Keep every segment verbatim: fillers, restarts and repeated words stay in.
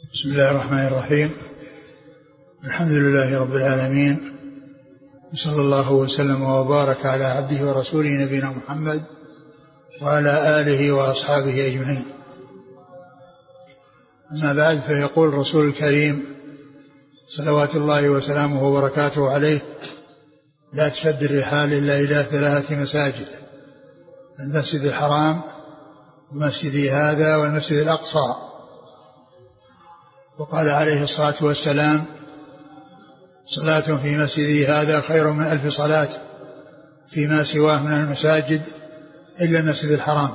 بسم الله الرحمن الرحيم. الحمد لله رب العالمين، وصلى الله وسلم وبارك على عبده ورسوله نبينا محمد وعلى آله وأصحابه أجمعين. أما بعد، فيقول الرسول الكريم صلوات الله وسلامه وبركاته عليه: لا تشد الرحال إلا إلى ثلاثة مساجد: المسجد الحرام ومسجدي هذا والمسجد الأقصى. وقال عليه الصلاة والسلام: صلاة في مسجدي هذا خير من ألف صلاة فيما سواه من المساجد إلا المسجد الحرام.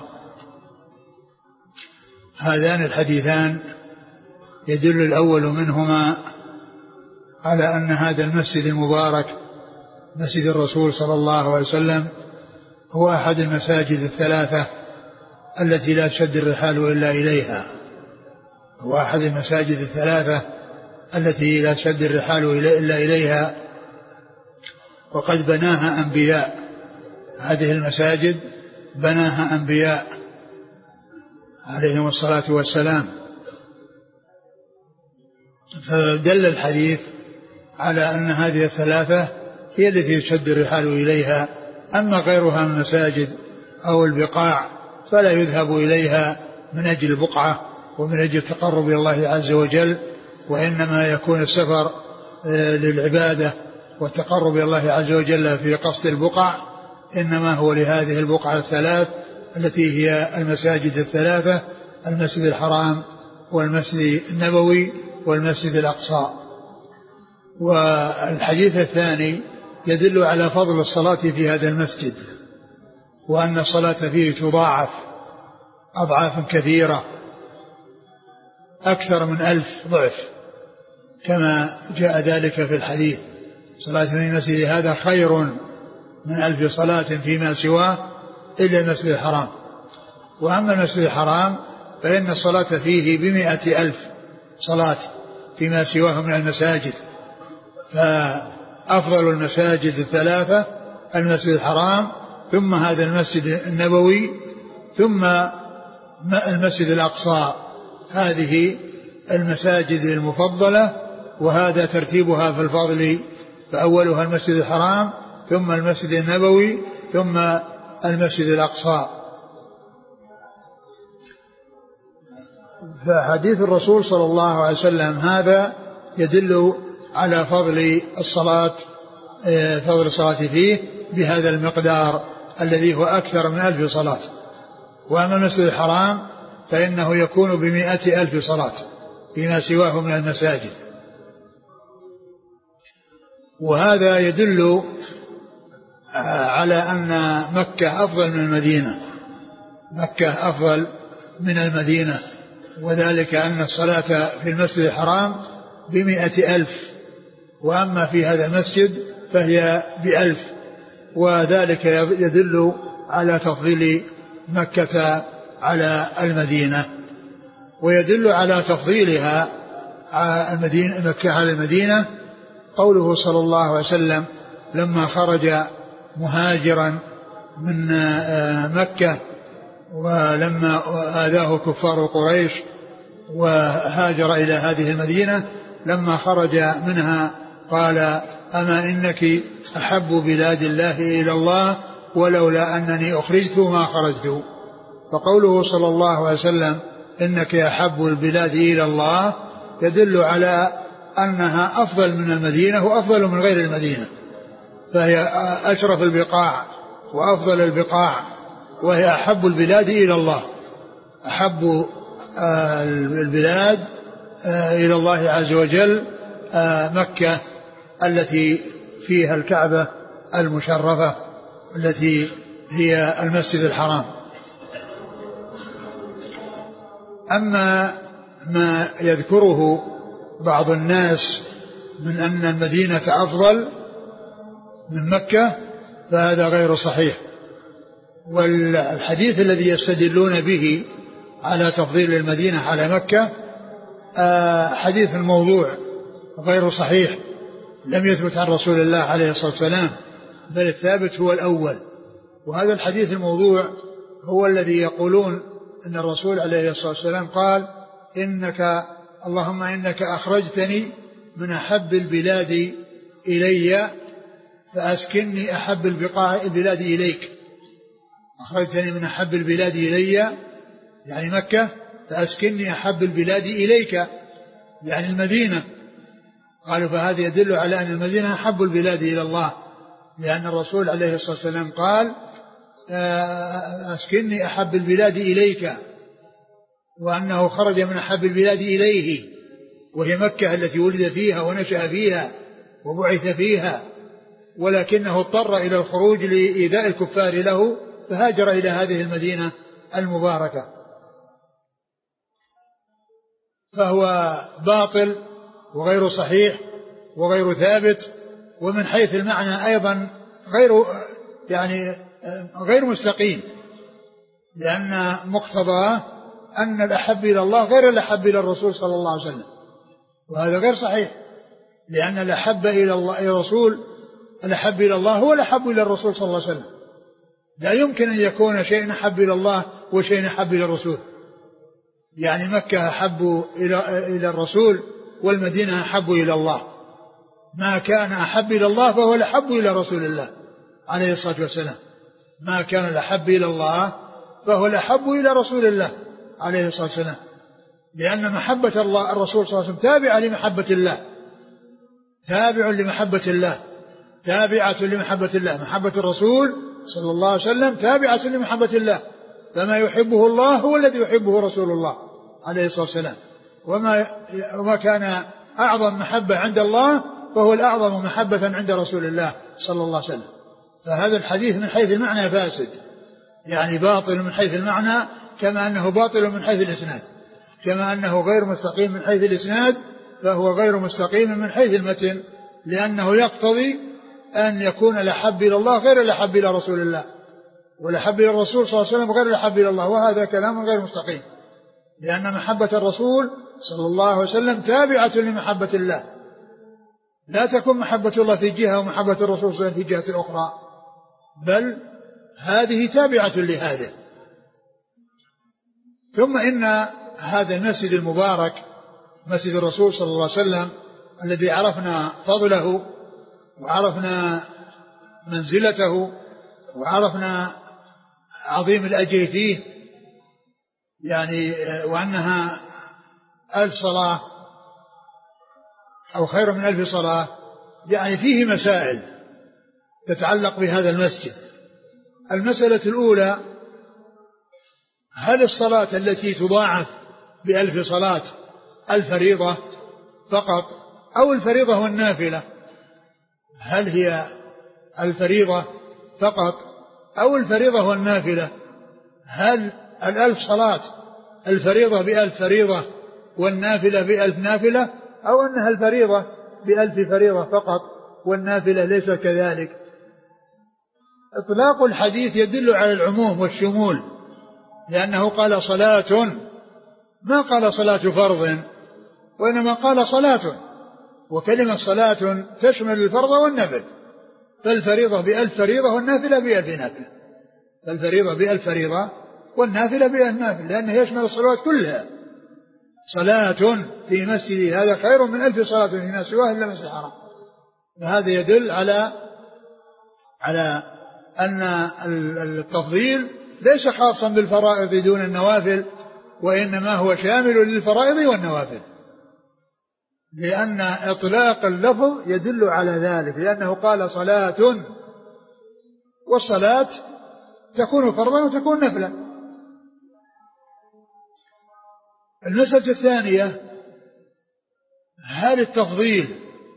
هذان الحديثان يدل الأول منهما على أن هذا المسجد المبارك مسجد الرسول صلى الله عليه وسلم هو أحد المساجد الثلاثة التي لا تشد الرحال إلا إليها، هو أحد المساجد الثلاثة التي لا تشد الرحال إلا إليها. وقد بناها أنبياء، هذه المساجد بناها أنبياء عليهم الصلاة والسلام. فدل الحديث على أن هذه الثلاثة هي التي تشد الرحال إليها، أما غيرها من المساجد أو البقاع فلا يذهب إليها من أجل البقعة ومن أجل التقرب إلى الله عز وجل، وإنما يكون السفر للعبادة والتقرب إلى الله عز وجل في قصد البقع إنما هو لهذه البقعة الثلاث التي هي المساجد الثلاثة: المسجد الحرام والمسجد النبوي والمسجد الأقصى. والحديث الثاني يدل على فضل الصلاة في هذا المسجد، وأن الصلاة فيه تضاعف أضعافا كثيرة أكثر من ألف ضعف كما جاء ذلك في الحديث: صلاة في المسجد هذا خير من ألف صلاة فيما سواه إلا المسجد الحرام. وأما المسجد الحرام فإن الصلاة فيه بمئة ألف صلاة فيما سواه من المساجد، فأفضل المساجد الثلاثة المسجد الحرام، ثم هذا المسجد النبوي، ثم المسجد الأقصى. هذه المساجد المفضلة، وهذا ترتيبها في الفضل، فأولها المسجد الحرام، ثم المسجد النبوي، ثم المسجد الأقصى. فحديث الرسول صلى الله عليه وسلم هذا يدل على فضل الصلاة فضل الصلاة فيه بهذا المقدار الذي هو أكثر من ألف صلاة. وأما المسجد الحرام فإنه يكون بمئة ألف صلاة فيما سواه من المساجد. وهذا يدل على أن مكة أفضل من المدينة، مكة أفضل من المدينة، وذلك أن الصلاة في المسجد الحرام بمئة ألف، وأما في هذا المسجد فهي بألف، وذلك يدل على تفضيل مكة على المدينة. ويدل على تفضيلها المدينة مكة على المدينة قوله صلى الله عليه وسلم لما خرج مهاجرا من مكة، ولما آذاه كفار قريش وهاجر إلى هذه المدينة، لما خرج منها قال: أما إنك أحب بلاد الله إلى الله، ولولا أنني أخرجت ما خرجت. فقوله صلى الله عليه وسلم إنك أحب البلاد إلى الله يدل على أنها أفضل من المدينة وأفضل من غير المدينة، فهي أشرف البقاع وأفضل البقاع، وهي أحب البلاد إلى الله، أحب البلاد إلى الله عز وجل مكة التي فيها الكعبة المشرفة التي هي المسجد الحرام. أما ما يذكره بعض الناس من أن المدينة أفضل من مكة فهذا غير صحيح. والحديث الذي يستدلون به على تفضيل المدينة على مكة حديث الموضوع غير صحيح، لم يثبت عن رسول الله عليه الصلاة والسلام، بل الثابت هو الأول. وهذا الحديث الموضوع هو الذي يقولون أن الرسول عليه الصلاة والسلام قال: إنك اللهم إنك أخرجتني من أحب البلاد إلي فأسكنني أحب البقاع البلاد إليك. أخرجتني من أحب البلاد إلي يعني مكة، فأسكنني أحب البلاد إليك يعني المدينة. قالوا فهذا يدل على أن المدينة أحب البلاد إلى الله، لأن الرسول عليه الصلاة والسلام قال أسكنني أحب البلاد إليك، وأنه خرج من أحب البلاد إليه وهي مكة التي ولد فيها ونشأ فيها وبعث فيها، ولكنه اضطر إلى الخروج لإيذاء الكفار له فهاجر إلى هذه المدينة المباركة. فهو باطل وغير صحيح وغير ثابت، ومن حيث المعنى أيضا غير يعني غير مستقيم، لأن مقتضاه أن الأحب إلى الله غير الأحب إلى الرسول صلى الله عليه وسلم، وهذا غير صحيح، لأن الأحب إلى الله إلى الرسول الأحب إلى الله هو الأحب إلى الرسول صلى الله عليه وسلم. لا يمكن أن يكون شيء أحب إلى الله وشيء أحب إلى الرسول، يعني مكة أحب إلى إلى الرسول والمدينة أحب إلى الله. ما كان أحب إلى الله فهو الأحب إلى رسول الله عليه الصلاة والسلام، ما كان الأحب إلى الله فهو الأحب إلى رسول الله عليه الصلاة والسلام، لأن محبة الله الرسول صلى الله عليه وسلم تابعة لمحبة الله، تابع لمحبة الله، تابعة لمحبة الله. محبة الرسول صلى الله عليه وسلم تابعة لمحبة الله، فما يحبه الله هو الذي يحبه رسول الله عليه الصلاة والسلام، وما وما كان أعظم محبة عند الله فهو الأعظم محبة عند رسول الله صلى الله عليه وسلم. فهذا الحديث من حيث المعنى فاسد، يعني باطل من حيث المعنى، كما أنه باطل من حيث الإسناد، كما أنه غير مستقيم من حيث الإسناد فهو غير مستقيم من حيث المتن، لأنه يقتضي أن يكون الأحب إلى الله غير الأحب إلى رسول الله، والأحب إلى الرسول صلى الله عليه وسلم غير الأحب إلى الله، وهذا كلام غير مستقيم، لأن محبة الرسول صلى الله عليه وسلم تابعة لمحبة الله، لا تكون محبة الله في جهة ومحبة الرسول صلى الله عليه وسلم في جهة أخرى، بل هذه تابعة لهذا. ثم إن هذا المسجد المبارك مسجد الرسول صلى الله عليه وسلم الذي عرفنا فضله وعرفنا منزلته وعرفنا عظيم الأجر فيه، يعني وأنها ألف صلاة أو خير من ألف صلاة، يعني فيه مسائل تتعلق بهذا المسجد. المسألة الأولى: هل الصلاة التي تضاعف بألف صلاة الفريضة فقط أو الفريضة والنافلة؟ هل هي الفريضة فقط أو الفريضة والنافلة؟ هل الألف صلاة الفريضة بألف فريضة والنافلة بألف نافلة، أو أنها الفريضة بألف فريضة فقط والنافلة ليس كذلك؟ إطلاق الحديث يدل على العموم والشمول، لأنه قال صلاة، ما قال صلاة فرض، وإنما قال صلاة، وكلمة صلاة تشمل الفرض والنفل، فالفريضة بألف فريضة والنافلة بألف نافلة، فالفريضة بألف فريضة والنافلة بألف نافلة، لأنه يشمل الصلوات كلها. صلاة في مسجد هذا خير من ألف صلاة فيما سواه إلا مسجد الحرام. فهذا يدل على على أن التفضيل ليس خاصا بالفرائض دون النوافل، وإنما هو شامل للفرائض والنوافل، لأن إطلاق اللفظ يدل على ذلك، لأنه قال صلاة، والصلاة تكون فرضا وتكون نفلا. المسألة الثانية: هل التفضيل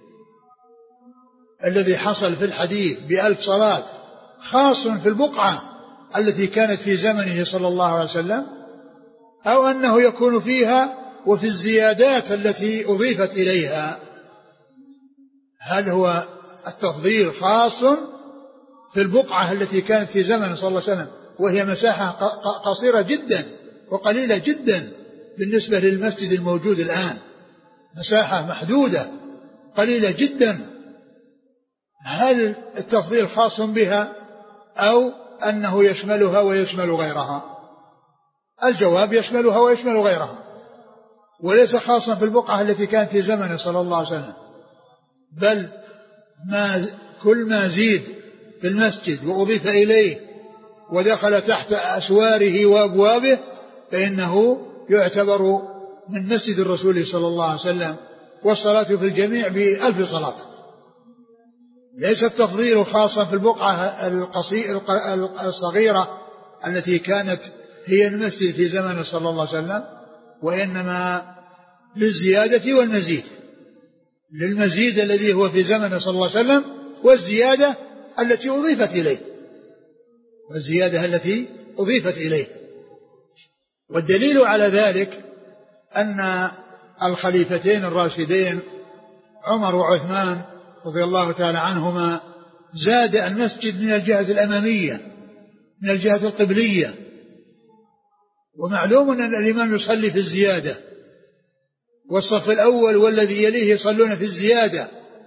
الذي حصل في الحديث بألف صلاة خاص في البقعة التي كانت في زمنه صلى الله عليه وسلم، أو أنه يكون فيها وفي الزيادات التي أضيفت إليها؟ هل هو التفضيل خاص في البقعة التي كانت في زمن صلى الله عليه وسلم وهي مساحة قصيرة جدا وقليلة جدا بالنسبة للمسجد الموجود الآن، مساحة محدودة قليلة جدا، هل التفضيل خاص بها أو أنه يشملها ويشمل غيرها؟ الجواب: يشملها ويشمل غيرها، وليس خاصا في البقعة التي كانت في زمنه صلى الله عليه وسلم، بل ما كل ما زيد في المسجد وأضيف إليه ودخل تحت أسواره وأبوابه فإنه يعتبر من مسجد الرسول صلى الله عليه وسلم، والصلاة في الجميع بألف صلاة. ليس التفضيل خاصا في البقعة الصغيرة التي كانت هي المسجد في زمن صلى الله عليه وسلم، وإنما للزيادة والمزيد، للمزيد الذي هو في زمن صلى الله عليه وسلم، والزيادة التي أضيفت إليه والزيادة التي أضيفت إليه والدليل على ذلك أن الخليفتين الراشدين عمر وعثمان رضي الله تعالى عنهما زاد المسجد من الجهة الأمامية من الجهة القبلية، ومعلوم أن الإمام يصلي في الزيادة، والصف الأول والذي يليه يصلون في الزيادة،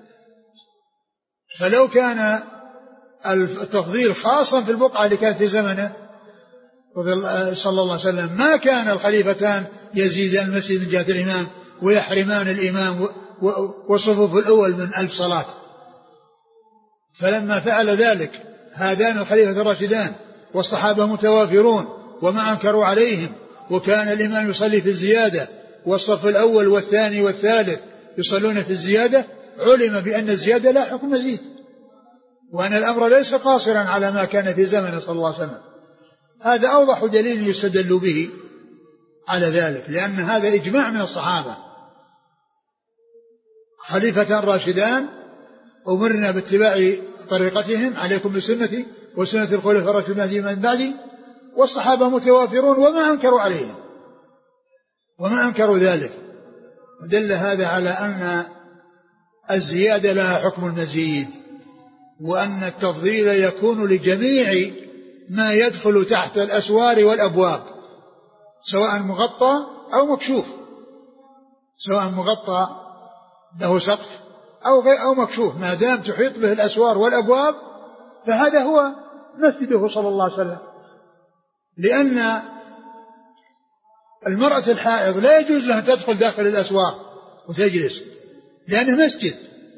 فلو كان التفضيل خاصا في البقعة اللي كانت في زمنه صلى الله عليه وسلم ما كان الخليفتان يزيدان المسجد من جهة الإمام ويحرمان الإمام والصفوف الأول من ألف صلاة. فلما فعل ذلك هذان الخليفة الراشدان والصحابة متوافرون وما أنكروا عليهم، وكان الإمام يصلي في الزيادة والصف الأول والثاني والثالث يصلون في الزيادة، علم بأن الزيادة لا حكم مزيد، وأن الأمر ليس قاصرا على ما كان في زمنه صلى الله عليه وسلم. هذا أوضح دليل يستدل به على ذلك، لأن هذا إجماع من الصحابة، خليفتان راشدان أمرنا باتباع طريقتهم، عليكم بسنتي وسنة الخلفاء الراشدين من بعدي، والصحابة متوافرون وما أنكروا عليهم وما أنكروا ذلك. دل هذا على أن الزيادة لها حكم المزيد، وأن التفضيل يكون لجميع ما يدخل تحت الأسوار والأبواب، سواء مغطى أو مكشوف، سواء مغطى له سقف أو غير أو مكشوف، ما دام تحيط به الأسوار والأبواب فهذا هو مسجده صلى الله عليه وسلم. لأن المرأة الحائض لا يجوز لها تدخل داخل الأسوار وتجلس لأنه مسجد،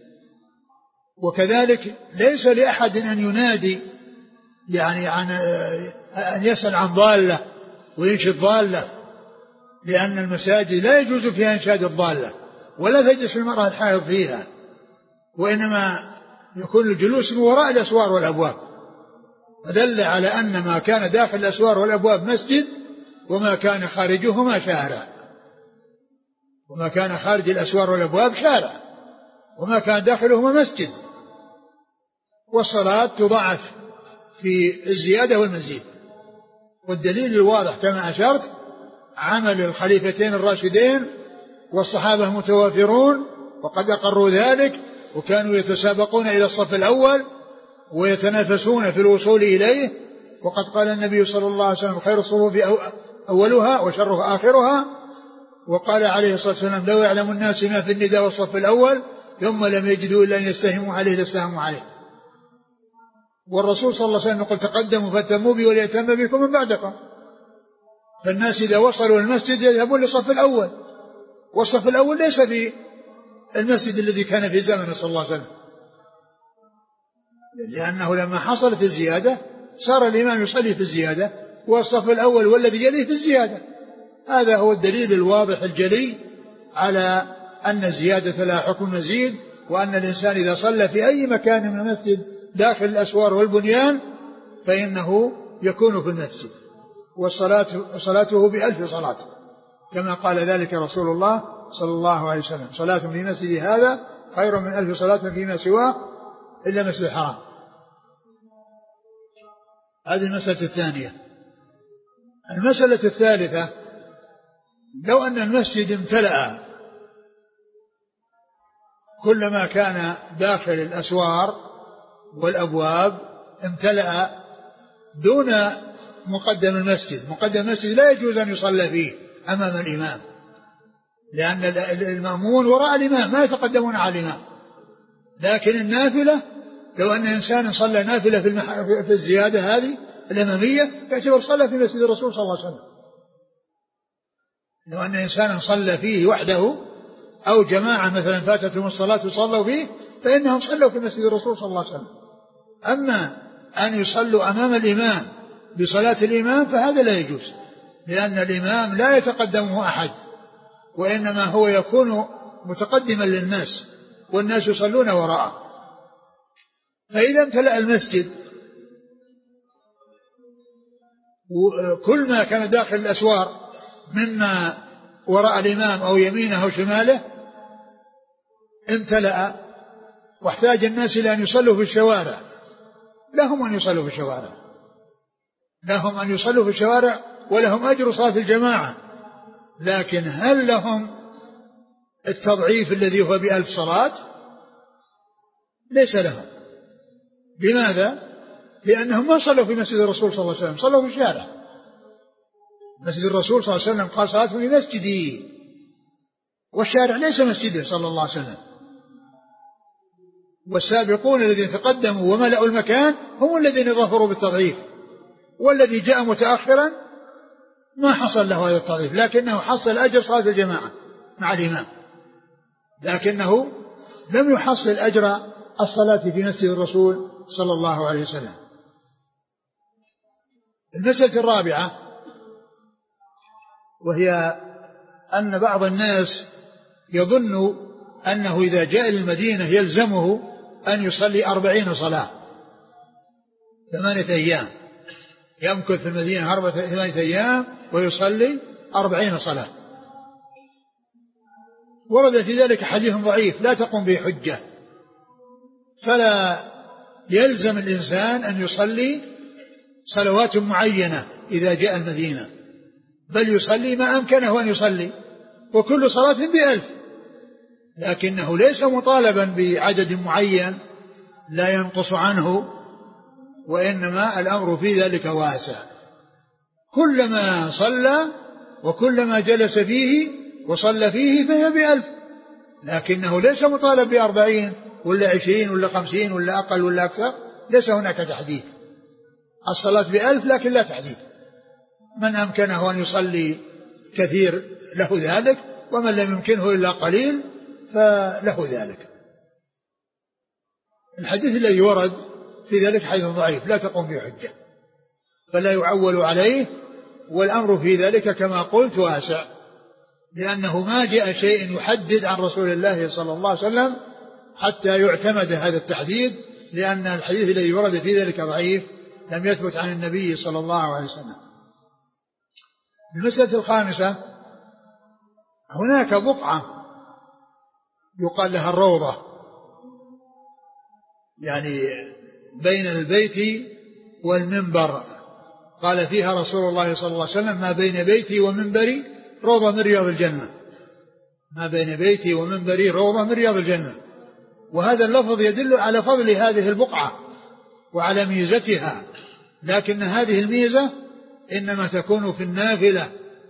وكذلك ليس لأحد أن ينادي يعني عن أن يسأل عن ضالة وينشد ضالة، لأن المساجد لا يجوز فيها إنشاد الضالة ولا تجلس المرأة الحائض فيها، وإنما يكون الجلوس من وراء الأسوار والأبواب. فدل على أن ما كان داخل الأسوار والأبواب مسجد، وما كان خارجهما شارع، وما كان خارج الأسوار والأبواب شارع، وما كان داخلهما مسجد. والصلاة تضاعف في الزيادة والمزيد، والدليل الواضح كما أشرت عمل الخليفتين الراشدين والصحابة متوافرون وقد أقروا ذلك، وكانوا يتسابقون إلى الصف الأول ويتنافسون في الوصول إليه. وقد قال النبي صلى الله عليه وسلم خير الصفوف أولها وشرها آخرها، وقال عليه الصلاة والسلام لو يعلم الناس ما في النداء والصف الأول ثم لم يجدوا إلا أن يستهموا عليه لاستهموا عليه. والرسول صلى الله عليه وسلم قال تقدموا فاتموا بي وليتم بكم من بعدكم. فالناس إذا وصلوا المسجد يذهبون للصف الأول، والصف الأول ليس في المسجد الذي كان في زمنه صلى الله عليه وسلم، لأنه لما حصلت الزيادة صار الإمام يصلي في الزيادة والصف الأول والذي يليه في الزيادة. هذا هو الدليل الواضح الجلي على أن الزيادة لا حكم مزيد، وأن الإنسان إذا صلى في أي مكان من المسجد داخل الأسوار والبنيان فإنه يكون في المسجد، والصلاة صلاته بألف صلاة كما قال ذلك رسول الله صلى الله عليه وسلم: صلاة في مسجد هذا خير من ألف صلاة فيما سواه إلا مسجد الحرام. هذه المسألة الثانية. المسألة الثالثة: لو أن المسجد امتلأ كلما كان داخل الأسوار والأبواب امتلأ دون مقدم المسجد، مقدم المسجد لا يجوز أن يصلى فيه أمام الإمام، لأن المأمون وراء الإمام ما يتقدمون على الإمام. لكن النافلة لو أن إنسان صلى نافلة في, المح... في الزيادة هذه الأمامية يعتبر صلى في مسجد الرسول صلى الله عليه وسلم، لو أن إنسانا صلى فيه وحده أو جماعة مثلا فاتتهم الصلاة وصلوا فيه فإنهم صلوا في مسجد الرسول صلى الله عليه وسلم. أما أن يصلوا أمام الإمام بصلاة الإمام فهذا لا يجوز، لأن الإمام لا يتقدمه أحد، وإنما هو يكون متقدما للناس والناس يصلون وراءه. فإذا امتلأ المسجد وكل ما كان داخل الأسوار مما وراء الإمام أو يمينه أو شماله امتلأ، واحتاج الناس إلى أن يصلوا في الشوارع، لهم أن يصلوا في الشوارع، لهم أن يصلوا في الشوارع ولهم أجر صلاة الجماعة، لكن هل لهم التضعيف الذي هو بألف صلاة؟ ليس لهم. لماذا؟ لأنهم ما صلوا في مسجد الرسول صلى الله عليه وسلم، صلوا في الشارع. مسجد الرسول صلى الله عليه وسلم قال صلاة في مسجدي، والشارع ليس مسجده صلى الله عليه وسلم. والسابقون الذين تقدموا وملأوا المكان هم الذين ظفروا بالتضعيف، والذي جاء متأخرا ما حصل له هذا التضعيف، لكنه حصل أجر صلاة الجماعة مع الإمام، لكنه لم يحصل أجر الصلاة في مسجد الرسول صلى الله عليه وسلم. المسألة الرابعة وهي أن بعض الناس يظن أنه إذا جاء المدينة يلزمه أن يصلي أربعين صلاة ثمانية أيام، يمكث في المدينة أربعة ثمانية أيام ويصلي أربعين صلاة. ورد في ذلك حديث ضعيف لا تقوم به حجة، فلا يلزم الإنسان أن يصلي صلوات معينة إذا جاء المدينة، بل يصلي ما أمكنه أن يصلي، وكل صلاة بألف، لكنه ليس مطالبا بعدد معين لا ينقص عنه، وإنما الأمر في ذلك واسع، كلما صلى وكلما جلس فيه وصلى فيه فهي بألف، لكنه ليس مطالب بأربعين ولا عشرين ولا خمسين ولا أقل ولا أكثر، ليس هناك تحديد. الصلاة بألف لكن لا تحديد، من أمكنه أن يصلي كثير له ذلك، ومن لم يمكنه إلا قليل فله ذلك. الحديث الذي ورد في ذلك حديث ضعيف لا تقوم به حجة، فلا يعول عليه، والأمر في ذلك كما قلت واسع، لأنه ما جاء شيء يحدد عن رسول الله صلى الله عليه وسلم حتى يعتمد هذا التحديد، لأن الحديث الذي ورد في ذلك ضعيف لم يثبت عن النبي صلى الله عليه وسلم. المسألة الخامسة، هناك بقعة يقال لها الروضة، يعني بين البيت والمنبر، قال فيها رسول الله صلى الله عليه وسلم: ما بين بيتي ومنبري روضة من رياض الجنة، ما بين بيتي ومنبري روضة من رياض الجنة. وهذا اللفظ يدل على فضل هذه البقعة وعلى ميزتها، لكن هذه الميزة إنما تكون في النافلة،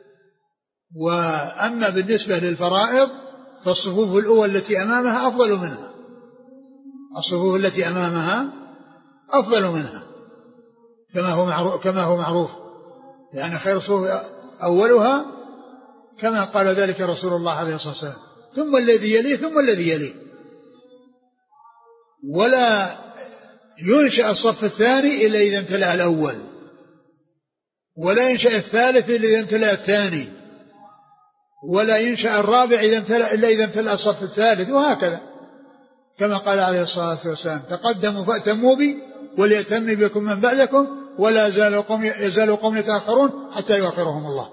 وأما بالنسبة للفرائض فالصفوف الأولى التي أمامها أفضل منها، الصفوف التي أمامها أفضل منها كما هو معروف, كما هو معروف يعني خير الصفوف أولها، كما قال ذلك رسول الله عليه الصلاة والسلام: ثم الذي يليه ثم الذي يليه. ولا ينشأ الصف الثاني إلا إذا امتلأ الأول، ولا ينشأ الثالث إلا إذا امتلأ الثاني، ولا ينشأ الرابع إذا امتلأ إلا إذا امتلأ الصف الثالث، وهكذا كما قال عليه الصلاة والسلام: تقدموا فأتموا بي وليتم بكم من بعدكم ولا يزال قوم يزال قوم يتأخرون حتى يؤخرهم الله.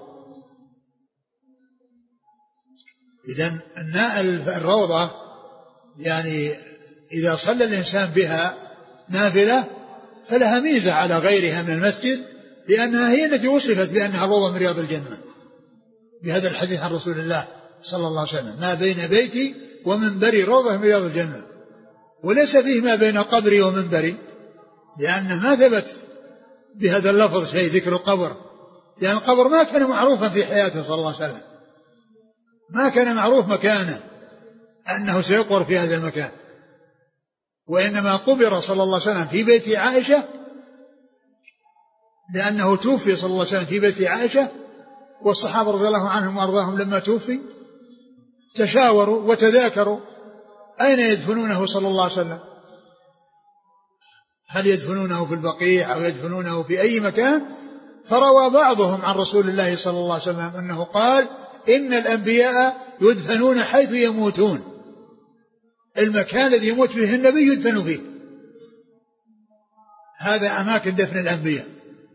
إذن الروضة يعني إذا صلى الإنسان بها نافلة فلها ميزة على غيرها من المسجد، لأنها هي التي وصفت بأنها روضة من رياض الجنة بهذا الحديث عن رسول الله صلى الله عليه وسلم: ما بين بيتي ومنبري روضة من رياض الجنة. وليس فيه ما بين قبري ومنبري، لأنه ما ثبت بهذا اللفظ شيء ذكر القبر، لأن القبر ما كان معروفا في حياته صلى الله عليه وسلم، ما كان معروف مكانه أنه سيقبر في هذا المكان، وإنما قبر صلى الله عليه وسلم في بيت عائشة، لأنه توفي صلى الله عليه وسلم في بيت عائشة، والصحابة رضي الله عنهم وأرضاهم لما توفي تشاوروا وتذاكروا أين يدفنونه صلى الله عليه وسلم، هل يدفنونه في البقيع أو يدفنونه في أي مكان؟ فروى بعضهم عن رسول الله صلى الله عليه وسلم أنه قال إن الأنبياء يدفنون حيث يموتون، المكان الذي يموت فيه النبي يدفن فيه، هذا أماكن دفن الأنبياء.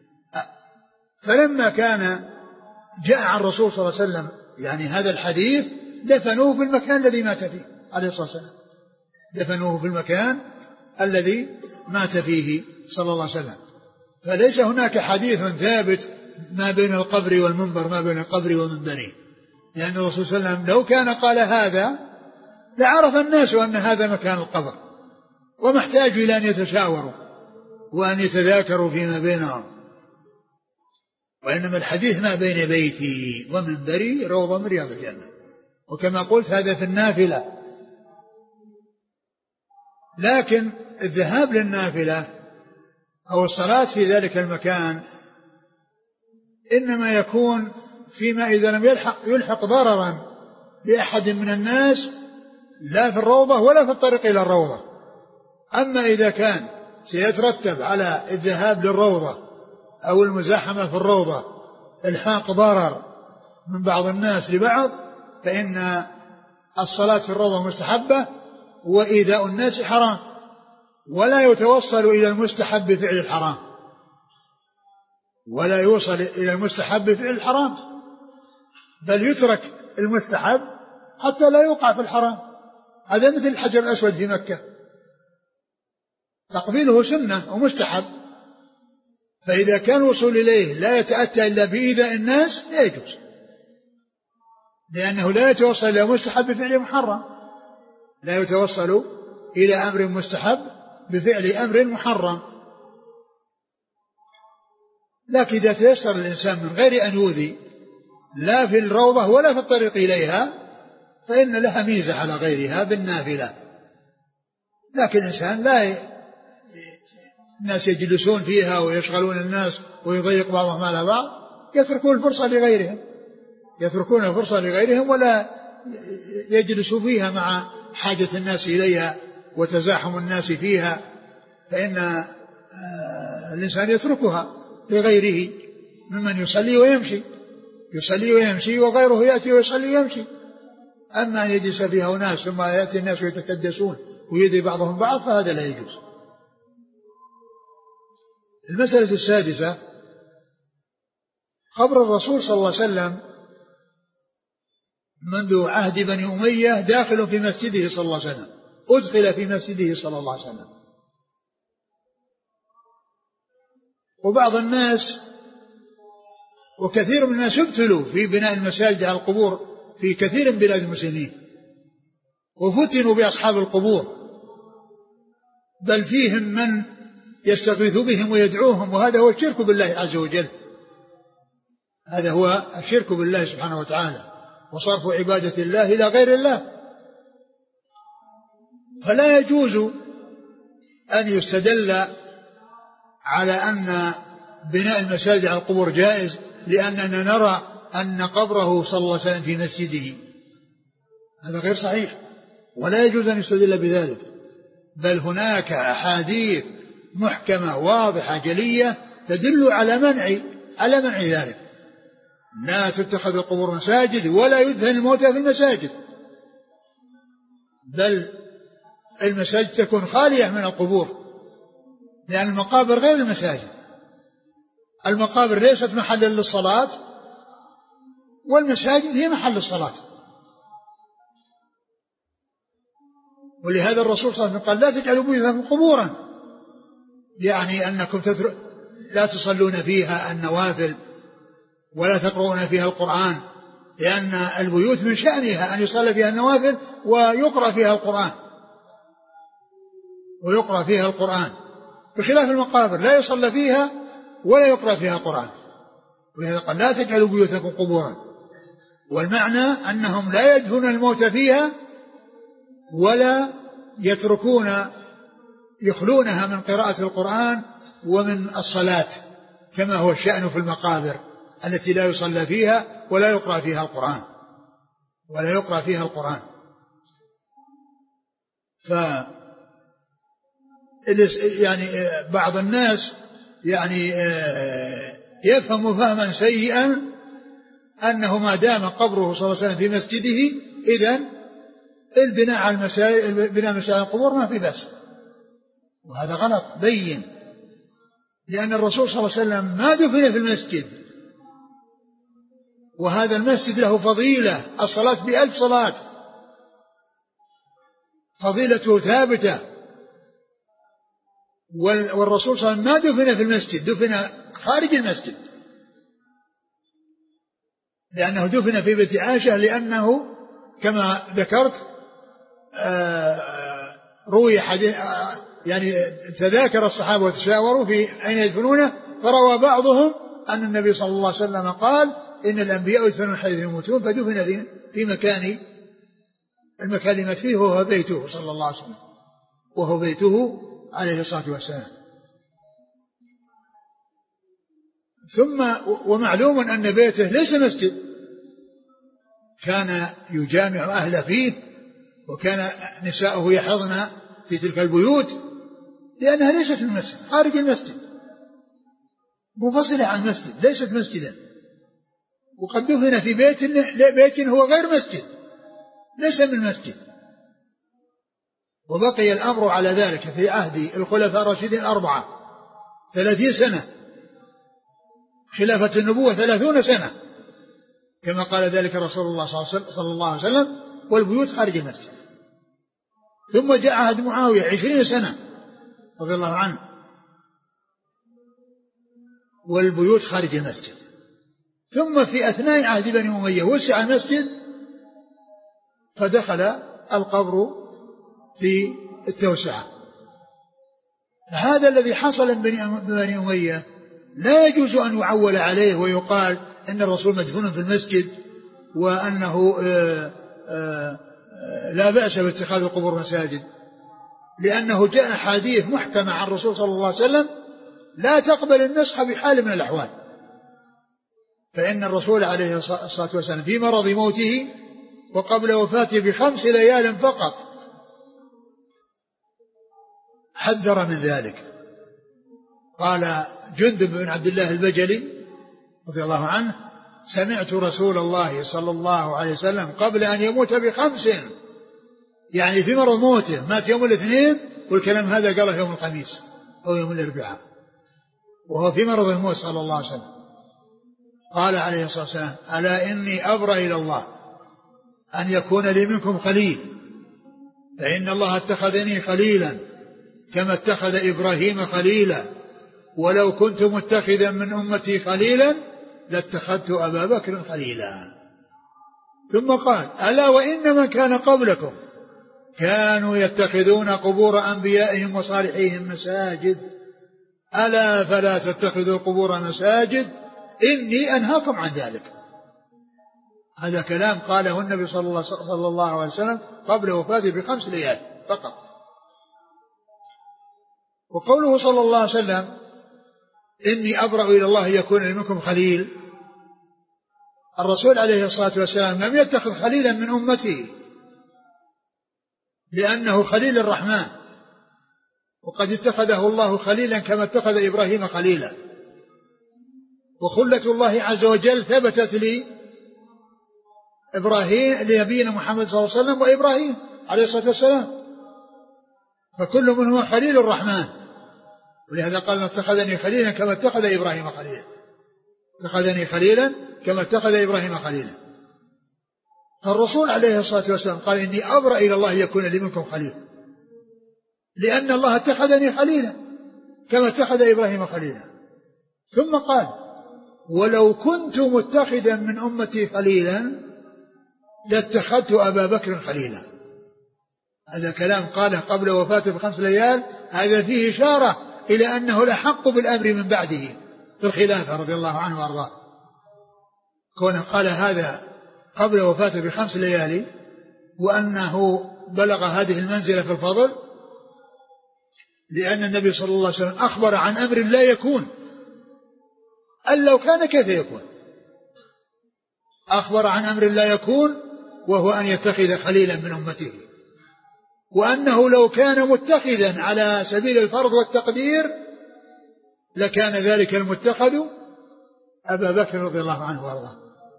فلما كان جاء عن الرسول صلى الله عليه وسلم يعني هذا الحديث دفنوه في المكان الذي مات فيه عليه الصلاة والسلام، دفنوه في المكان الذي مات فيه صلى الله عليه وسلم. فليس هناك حديث ثابت ما بين القبر والمنبر، ما بين القبر والمنبر، لأن الرسول صلى الله عليه وسلم لو كان قال هذا لعرف الناس أن هذا مكان القبر وما احتاجوا إلى أن يتشاوروا وأن يتذاكروا فيما بينهم، وإنما الحديث ما بين بيتي ومنبري روضة من رياض الجنة. وكما قلت هذا في النافلة، لكن الذهاب للنافلة أو الصلاة في ذلك المكان إنما يكون فيما إذا لم يلحق, يلحق ضررا بأحد من الناس لا في الروضة ولا في الطريق إلى الروضة. أما إذا كان سيترتب على الذهاب للروضة أو المزاحمة في الروضة الحاق ضرر من بعض الناس لبعض، فإن الصلاة في الروضة مستحبة وإيذاء الناس حرام، ولا يتوصل إلى المستحب بفعل الحرام، ولا يوصل إلى المستحب بفعل الحرام، بل يترك المستحب حتى لا يوقع في الحرام. هذا مثل الحجر الأسود في مكة، تقبيله سنة ومستحب، فإذا كان الوصول إليه لا يتأتى إلا بإيذاء الناس لا يجوز، لأنه لا يتوصل إلى مستحب بفعل محرم، لا يتوصل إلى أمر مستحب بفعل أمر محرم. لكن إذا تيسر الإنسان من غير أن يؤذي لا في الروضة ولا في الطريق إليها فإن لها ميزة على غيرها بالنافلة. لكن الإنسان لا ي... الناس يجلسون فيها ويشغلون الناس ويضيق بعضهم على بعض، يتركون الفرصة لغيرهم، يتركون الفرصة لغيرهم ولا يجلسوا فيها مع حاجة الناس إليها وتزاحم الناس فيها، فإن الإنسان يتركها لغيره ممن يصلي ويمشي، يصلي ويمشي وغيره يأتي ويصلي ويمشي. أما أن يجلس فيها ناس ثم يأتي الناس ويتكدسون ويؤذي بعضهم بعض فهذا لا يجوز. المسألة السادسة قبر الرسول صلى الله عليه وسلم منذ عهد بني أمية داخل في مسجده صلى الله عليه وسلم، أدخل في مسجده صلى الله عليه وسلم. وبعض الناس وكثير من الناس ابتلوا في بناء المساجد على القبور في كثير من بلاد المسلمين وفتنوا بأصحاب القبور، بل فيهم من يستغيث بهم ويدعوهم، وهذا هو الشرك بالله عز وجل، هذا هو الشرك بالله سبحانه وتعالى وصرف عبادة الله إلى غير الله. فلا يجوز أن يستدل على أن بناء المساجد على القبور جائز لأننا نرى أن قبره صلى الله عليه وسلم في مسجده، هذا غير صحيح ولا يجوز أن يستدل بذلك، بل هناك أحاديث محكمة واضحة جلية تدل على منع على منع ذلك. لا تتخذ القبور مساجد ولا يدفن الموتى في المساجد، بل المساجد تكون خالية من القبور، لأن المقابر غير المساجد، المقابر ليست محلا للصلاة والمساجد هي محل الصلاة. ولهذا الرسول صلى الله عليه وسلم قال لا تجعلوا بيوتكم قبورا، يعني أنكم لا تصلون فيها النوافل ولا تقرؤون فيها القرآن، لأن البيوت من شأنها أن يصلى فيها النوافل ويقرأ فيها القرآن ويقرأ فيها القرآن بخلاف المقابر لا يصلى فيها ولا يقرأ فيها القرآن. ولهذا قال لا تجعلوا بيوتكم قبورا، والمعنى أنهم لا يدفنون الموت فيها ولا يتركون يخلونها من قراءة القرآن ومن الصلاة كما هو الشأن في المقابر، التي لا يصلى فيها ولا يقرأ فيها القرآن ولا يقرأ فيها القرآن. ف يعني بعض الناس يعني يفهم فهما سيئا أنه ما دام قبره صلى الله عليه وسلم في مسجده إذن البناء على المساجد البناء على القبور ما في بأس، وهذا غلط بين، لأن الرسول صلى الله عليه وسلم ما دفن في المسجد، وهذا المسجد له فضيلة، الصلاة بألف صلاة فضيلته ثابتة، والرسول صلى الله عليه وسلم ما دفن في المسجد، دفن خارج المسجد، لأنه دفن في بيت عائشة، لأنه كما ذكرت روي حديث يعني تذاكر الصحابة وتشاوروا في أين يدفنونه، فروى بعضهم أن النبي صلى الله عليه وسلم قال إن الأنبياء يدفنون حيث يموتون، فدفن في مكان المكان اللي مات فيه وهو بيته صلى الله عليه وسلم، وهو بيته عليه الصلاة والسلام. ثم ومعلوم أن بيته ليس مسجد، كان يجامع أهله فيه، وكان نساؤه يحضن في تلك البيوت، لأنها ليست المسجد، خارج المسجد منفصلة عن المسجد، ليست مسجدا، وقد دفن في بيت بيت هو غير مسجد ليس من المسجد. وبقي الأمر على ذلك في عهد الخلفاء الراشدين الأربعة ثلاثين سنة، خلافة النبوة ثلاثون سنة كما قال ذلك رسول الله صلى الله عليه وسلم، والبيوت خارج المسجد. ثم جاء عهد معاوية عشرين سنة رضي الله عنه، والبيوت خارج المسجد. ثم في أثناء عهد بني أمية وسع المسجد، فدخل القبر في التوسعة. هذا الذي حصل من بني أمية لا يجوز أن يعول عليه ويقال أن الرسول مدفون في المسجد، وأنه آآ آآ لا بأس باتخاذ القبور مساجد، لأنه جاء حديث محكمة عن الرسول صلى الله عليه وسلم لا تقبل النسخ بحال من الأحوال. فإن الرسول عليه الصلاة والسلام في مرض موته وقبل وفاته بخمس ليال فقط حذر من ذلك. قال جندب بن عبد الله البجلي رضي الله عنه: سمعت رسول الله صلى الله عليه وسلم قبل أن يموت بخمس، يعني في مرض موته، مات يوم الاثنين، والكلام هذا قاله يوم الخميس أو يوم الأربعاء وهو في مرض الموت صلى الله عليه وسلم. قال عليه الصلاة والسلام: ألا إني أبرأ إلى الله أن يكون لي منكم خليل، فإن الله اتخذني خليلا كما اتخذ إبراهيم خليلا، ولو كنت متخذا من أمتي خليلا لاتخذت أبا بكر خليلا. ثم قال: ألا وإن من كان قبلكم كانوا يتخذون قبور أنبيائهم وصالحيهم مساجد، ألا فلا تتخذوا القبور مساجد إني أنهاكم عن ذلك. هذا كلام قاله النبي صلى الله عليه وسلم قبل وفاته بخمس ليال فقط. وقوله صلى الله عليه وسلم: إني أبرأ إلى الله يكون منكم خليل، الرسول عليه الصلاة والسلام لم يتخذ خليلا من أمته، لأنه خليل الرحمن، وقد اتخذه الله خليلا كما اتخذ إبراهيم خليلا. وخلة الله عز وجل ثبتت لي إبراهيم لنبينا محمد صلى الله عليه وسلم وإبراهيم عليه الصلاة والسلام، فكل منهما خليل الرحمن. ولهذا قال: اتخذني خليلا كما اتخذ إبراهيم خليلا، اتخذني خليلا كما اتخذ إبراهيم خليلا. فالرسول عليه الصلاة والسلام قال: إني أبرأ إلى الله يكون لي منكم خليل، لأن الله اتخذني خليلا كما اتخذ إبراهيم خليلا. ثم قال: ولو كنت متخذا من أمتي خليلا لاتخذت أبا بكر خليلا. هذا كلام قاله قبل وفاته بخمس ليال، هذا فيه إشارة إلى أنه لحق بالأمر من بعده في الخلافة رضي الله عنه وأرضاه، كونه قال هذا قبل وفاته بخمس ليالي، وأنه بلغ هذه المنزلة في الفضل، لأن النبي صلى الله عليه وسلم أخبر عن أمر لا يكون، أن لو كان كيف يكون، أخبر عن أمر لا يكون وهو أن يتخذ خليلا من أمته، وأنه لو كان متخذا على سبيل الفرض والتقدير لكان ذلك المتخذ أبا بكر رضي الله عنه وارضاه.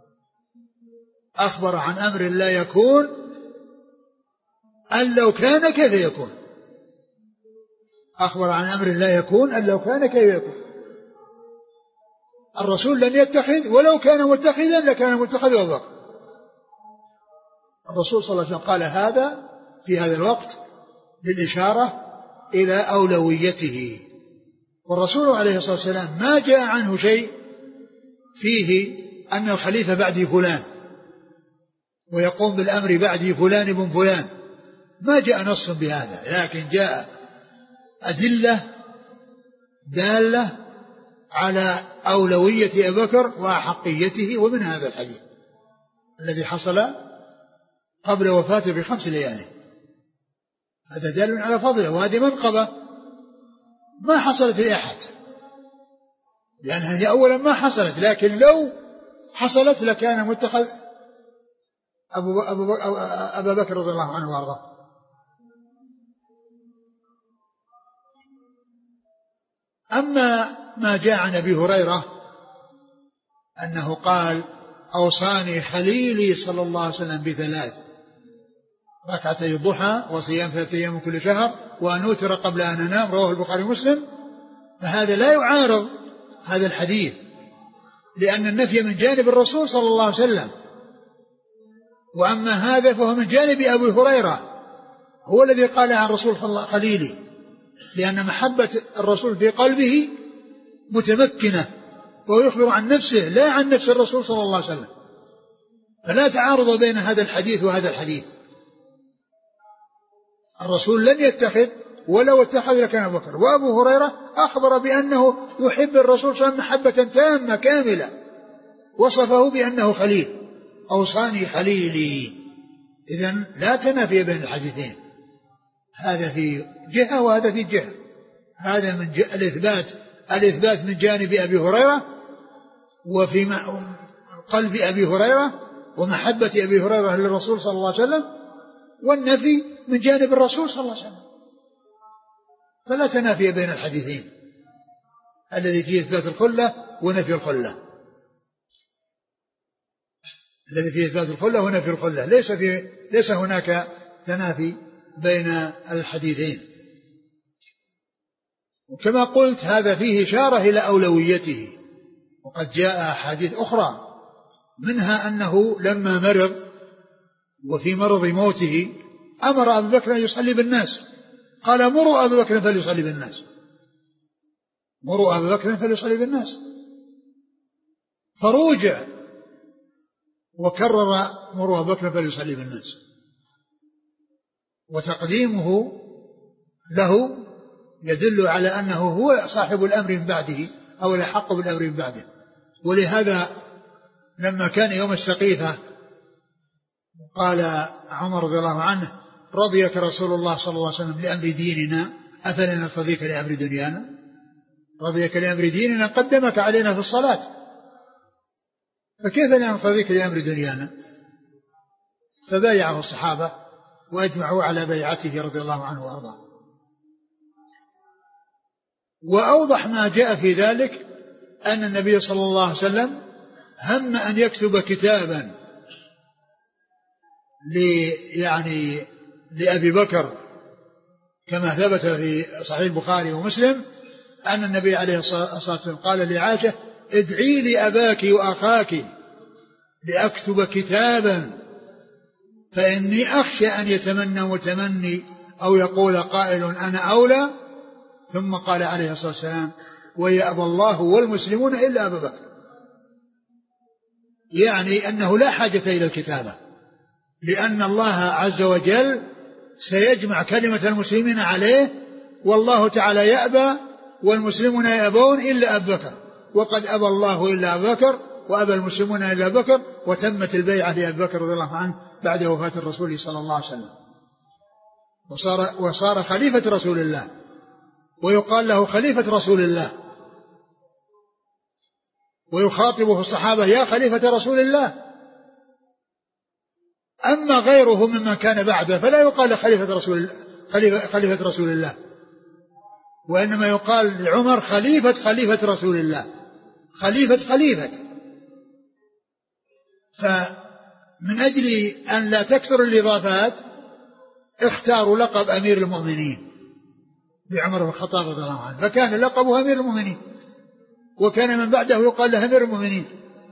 أخبر عن أمر لا يكون أن لو كان كيف يكون، أخبر عن أمر لا يكون أن لو كان كيف يكون. الرسول لن يتخذ، ولو كان متخذا لكان متخذ أبو بكر. الرسول صلى الله عليه وسلم قال هذا في هذا الوقت للإشارة إلى أولويته، والرسول عليه الصلاة والسلام ما جاء عنه شيء فيه أن الخليفة بعدي فلان ويقوم بالأمر بعدي فلان ابن فلان، ما جاء نص بهذا، لكن جاء أدلة دالة على أولوية أبي بكر وأحقيته. ومن هذا الحديث الذي حصل قبل وفاته بخمس ليالي، هذا دال على فضله، وهذه منقبة ما حصلت لأحد، لأنها هي أولا ما حصلت، لكن لو حصلت لكان متخذ أبو أبو أبا بكر رضي الله عنه وارضاه. أما ما جاء عن أبي هريرة أنه قال أوصاني خليلي صلى الله عليه وسلم بثلاث: ركعتي الضحى وصيام ثلاثة أيام من كل شهر وأن أوتر قبل أن أنام، رواه البخاري ومسلم. فهذا لا يعارض هذا الحديث، لأن النفي من جانب الرسول صلى الله عليه وسلم، وأما هذا فهو من جانب أبي هريرة هو الذي قال عن الرسول خليلي، لأن محبة الرسول في قلبه متمكنة، وهو يخبر عن نفسه لا عن نفس الرسول صلى الله عليه وسلم، فلا تعارض بين هذا الحديث وهذا الحديث. الرسول لن يتخذ، ولو اتخذ لكان أبو بكر، وأبو هريرة أخبر بأنه يحب الرسول صلى الله عليه وسلم محبة تامة كاملة، وصفه بأنه خليل، أوصاني خليلي. إذن لا تنافي بين الحديثين، هذا في جهة وهذا في جهة، هذا من جهة الإثبات الإثبات من جانب أبي هريرة وفي قلب أبي هريرة ومحبة أبي هريرة للرسول صلى الله عليه وسلم، والنفي من جانب الرسول صلى الله عليه وسلم، فلا تنافي بين الحديثين الذي فيه إثبات الخلة ونفي الخلة، الذي فيه إثبات الخلة ونفي الخلة، ليس في ليس هناك تنافي بين الحديثين. وكما قلت هذا فيه إشارة إلى أولويته، وقد جاء أحاديث أخرى منها أنه لما مرض وفي مرض موته أمر أبو بكر أن يصلي بالناس، قال مروا أبو بكر فليصلي بالناس، مروا أبو بكر فليصلي بالناس، فروجع وكرر مروا أبو بكر فليصلي بالناس، وتقديمه له يدل على أنه هو صاحب الأمر من بعده أو الحق بالأمر من بعده. ولهذا لما كان يوم السقيفة قال عمر رضي الله عنه رضيك رسول الله صلى الله عليه وسلم لأمر ديننا أفلا نرتضيك لأمر دنيانا، رضيك لأمر ديننا قدمك علينا في الصلاة، فكيف لا نرتضيك لأمر دنيانا؟ فبايعه الصحابة وأجمعوا على بيعته رضي الله عنه وأرضاه. وأوضح ما جاء في ذلك أن النبي صلى الله عليه وسلم هم أن يكتب كتابا يعني لأبي بكر، كما ثبت في صحيح البخاري ومسلم أن النبي عليه الصلاة والسلام قال لعائشة ادعي لي أباك وأخاك لأكتب كتابا فإني أخشى أن يتمنى متمني أو يقول قائل أنا أولى. ثم قال عليه الصلاة والسلام ويأبى الله والمسلمون إلا أبا بكر، يعني أنه لا حاجة إلى الكتابة، لأن الله عز وجل سيجمع كلمة المسلمين عليه، والله تعالى يأبى والمسلمون يأبون إلا أبا بكر، وقد أبى الله إلا أبا بكر وأبى المسلمون إلا أبا بكر، وتمت البيعة لأبي بكر رضي الله عنه بعد وفاة الرسول صلى الله عليه وسلم، وصار, وصار خليفة رسول الله، ويقال له خليفة رسول الله، ويخاطبه الصحابة يا خليفة رسول الله، أما غيره ممن كان بعده فلا يقال خليفة رسول, خليفة, خليفة رسول الله، وإنما يقال لعمر خليفة خليفة رسول الله، خليفة خليفة. فمن أجل أن لا تكثر الإضافات اختاروا لقب أمير المؤمنين بعمر بن الخطاب رضي الله عنه، فكان لقبه أمير المؤمنين، وكان من بعده يقال له أمير المؤمنين.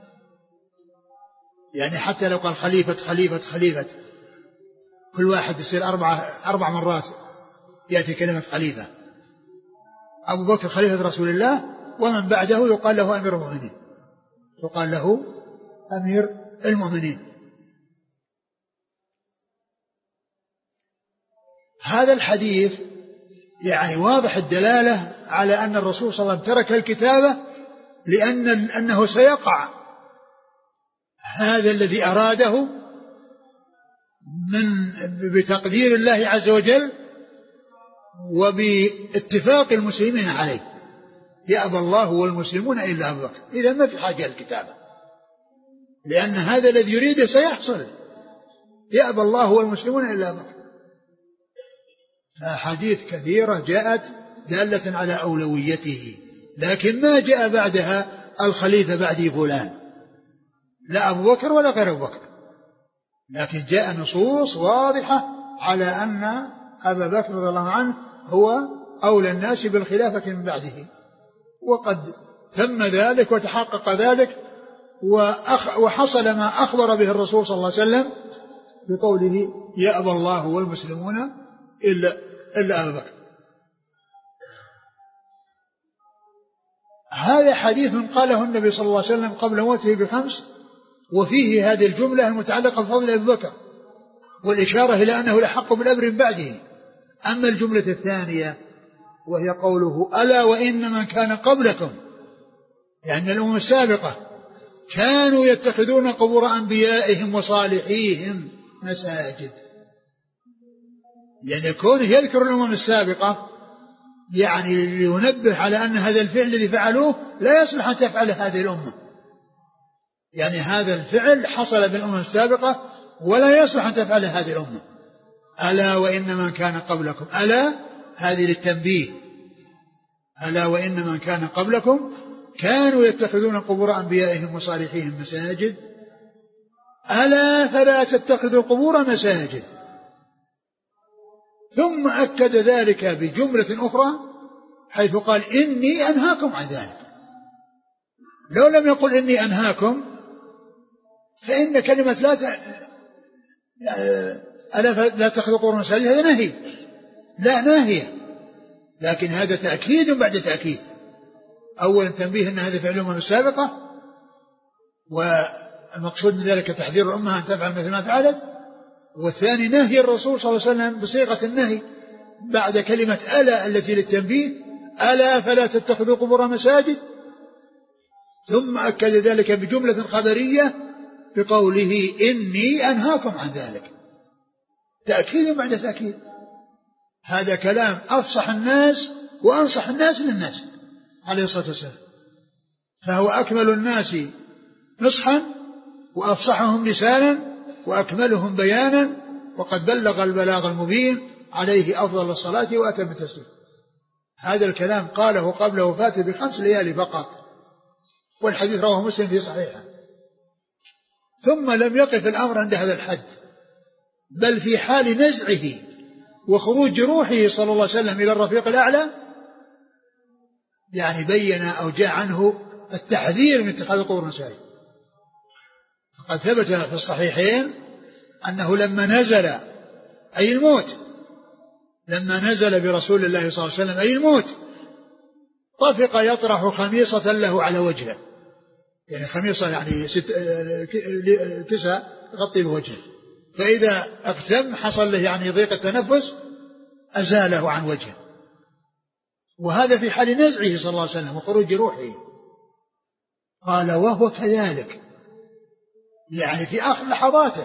يعني حتى لو قال خليفة خليفة خليفة كل واحد يصير أربع أربع مرات يأتي كلمة خليفة. أبو بكر خليفة رسول الله، ومن بعده يقال له أمير المؤمنين، يقال له أمير المؤمنين. هذا الحديث يعني واضح الدلالة على أن الرسول صلى الله عليه وسلم ترك الكتابة لأن أنه سيقع هذا الذي أراده من بتقدير الله عز وجل وباتفاق المسلمين عليه. يأبى الله والمسلمون إلا أبو بكر. إذا ما في حاجة الكتابة، لأن هذا الذي يريده سيحصل. يأبى الله والمسلمون إلا أبو بكر. أحاديث كثيرة جاءت دالة على أولويته، لكن ما جاء بعدها الخليفة بعد فلان، لا أبو بكر ولا غير أبو بكر، لكن جاء نصوص واضحة على أن أبا بكر رضي الله عنه هو أولى الناس بالخلافة من بعده، وقد تم ذلك وتحقق ذلك وحصل ما أخبر به الرسول صلى الله عليه وسلم بقوله يأبى الله والمسلمون إلا, إلا أبا بكر. هذا حديث قاله النبي صلى الله عليه وسلم قبل موته بخمس، وفيه هذه الجملة المتعلقة بفضل أبي بكر والإشارة إلى أنه لحق بالأمر من بعده. أما الجملة الثانية وهي قوله ألا وإن من كان قبلكم، يعني الأمم السابقة كانوا يتخذون قبور أنبيائهم وصالحيهم مساجد، يعني كونه يذكر الأمم السابقة يعني ينبه على أن هذا الفعل الذي فعلوه لا يصلح أن تفعل هذه الأمة، يعني هذا الفعل حصل بالأمم السابقة ولا يصلح أن تفعل هذه الأمة. ألا وإن من كان قبلكم، ألا هذه للتنبيه، ألا وإن من كان قبلكم كانوا يتخذون قبور أنبيائهم وصالحيهم مساجد ألا فلا تتخذوا قبور مساجد. ثم أكد ذلك بجملة أخرى حيث قال إني أنهاكم عن ذلك. لو لم يقل إني أنهاكم فإن كلمة لا ت... ألا لا تتخذوا قبور مساجد هذا نهي، لا ناهية، لكن هذا تأكيد بعد تأكيد. أولا تنبيه أن هذا فعل الأمم السابقة، والمقصود من ذلك تحذير الأمة أن تفعل مثل ما فعلت، والثاني نهي الرسول صلى الله عليه وسلم بصيغة النهي بعد كلمة ألا التي للتنبيه، ألا فلا تتخذوا قبور مساجد. ثم أكد ذلك بجملة خبرية بقوله إني أنهاكم عن ذلك، تأكيد بعد تأكيد. هذا كلام أفصح الناس وأنصح الناس للناس عليه الصلاة والسلام، فهو أكمل الناس نصحا وأفصحهم لسانا وأكملهم بيانا، وقد بلغ البلاغ المبين، عليه أفضل الصلاة وأتم التسليم. هذا الكلام قاله قبل وفاته بخمس ليالي فقط، والحديث رواه مسلم في صحيحه. ثم لم يقف الأمر عند هذا الحد، بل في حال نزعه وخروج روحه صلى الله عليه وسلم إلى الرفيق الأعلى يعني بين أو جاء عنه التحذير من اتخاذ قبور مساجد. فقد ثبت في الصحيحين أنه لما نزل أي الموت، لما نزل برسول الله صلى الله عليه وسلم أي الموت، طفق يطرح خميصة له على وجهه، يعني خميصة يعني كسى تغطي بوجهه، فإذا اكتم حصل له يعني ضيق التنفس أزاله عن وجهه، وهذا في حال نزعه صلى الله عليه وسلم وخروج روحه. قال وهو كذلك، يعني في آخر لحظاته.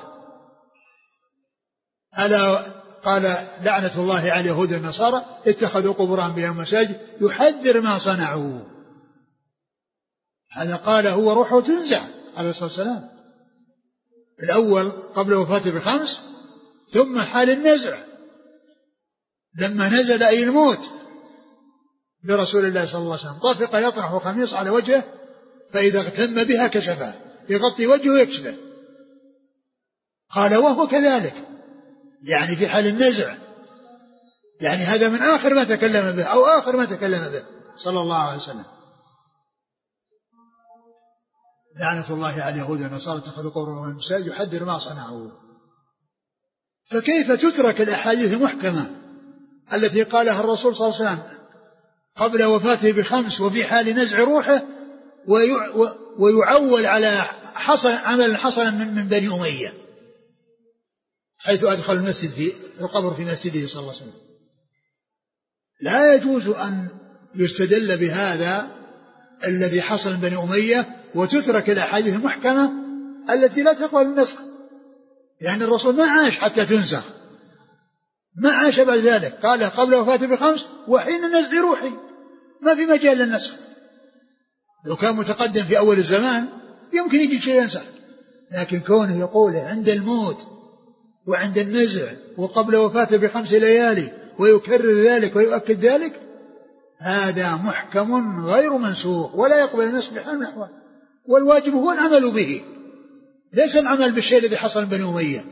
ألا قال لعنة الله على اليهود والنصارى اتخذوا قبور أنبيائهم مساجد، يحذر ما صنعوا. هذا قال هو روحه تنزع عليه الصلاة والسلام، الأول قبل وفاته بخمس، ثم حال النزع لما نزل أي الموت برسول الله صلى الله عليه وسلم، طفق يطرح خميص على وجهه فإذا اغتم بها كشفه، يغطي وجهه ويكشفه. قال وهو كذلك، يعني في حال النزع، يعني هذا من آخر ما تكلم به أو آخر ما تكلم به صلى الله عليه وسلم. لعنة الله على اليهود والنصارى اتخذوا قبورهم المساجد يحذر ما صنعوا. فكيف تترك الأحاديث المحكمة التي قالها الرسول صلى الله عليه وسلم قبل وفاته بخمس وفي حال نزع روحه ويعول على حصل عمل حصل من, من بني أمية حيث أدخل المسجد في القبر في مسجده صلى الله عليه وسلم؟ لا يجوز أن يستدل بهذا الذي حصل من بني أمية وتترك الأحاديث المحكمة التي لا تقبل النسخ، لأن يعني الرسول ما عاش حتى تنسخ، ما عاش بعد ذلك، قال قبل وفاته بخمس وحين نزع روحي، ما في مجال للنسخ. لو كان متقدم في أول الزمان يمكن يجي شيء ينسخ، لكن كونه يقول عند الموت وعند النزع وقبل وفاته بخمس ليالي ويكرر ذلك ويؤكد ذلك، هذا محكم غير منسوخ ولا يقبل النسخ بحال من الأحوال. والواجب هو العمل به، ليس العمل بالشيء الذي حصل من بني أمية،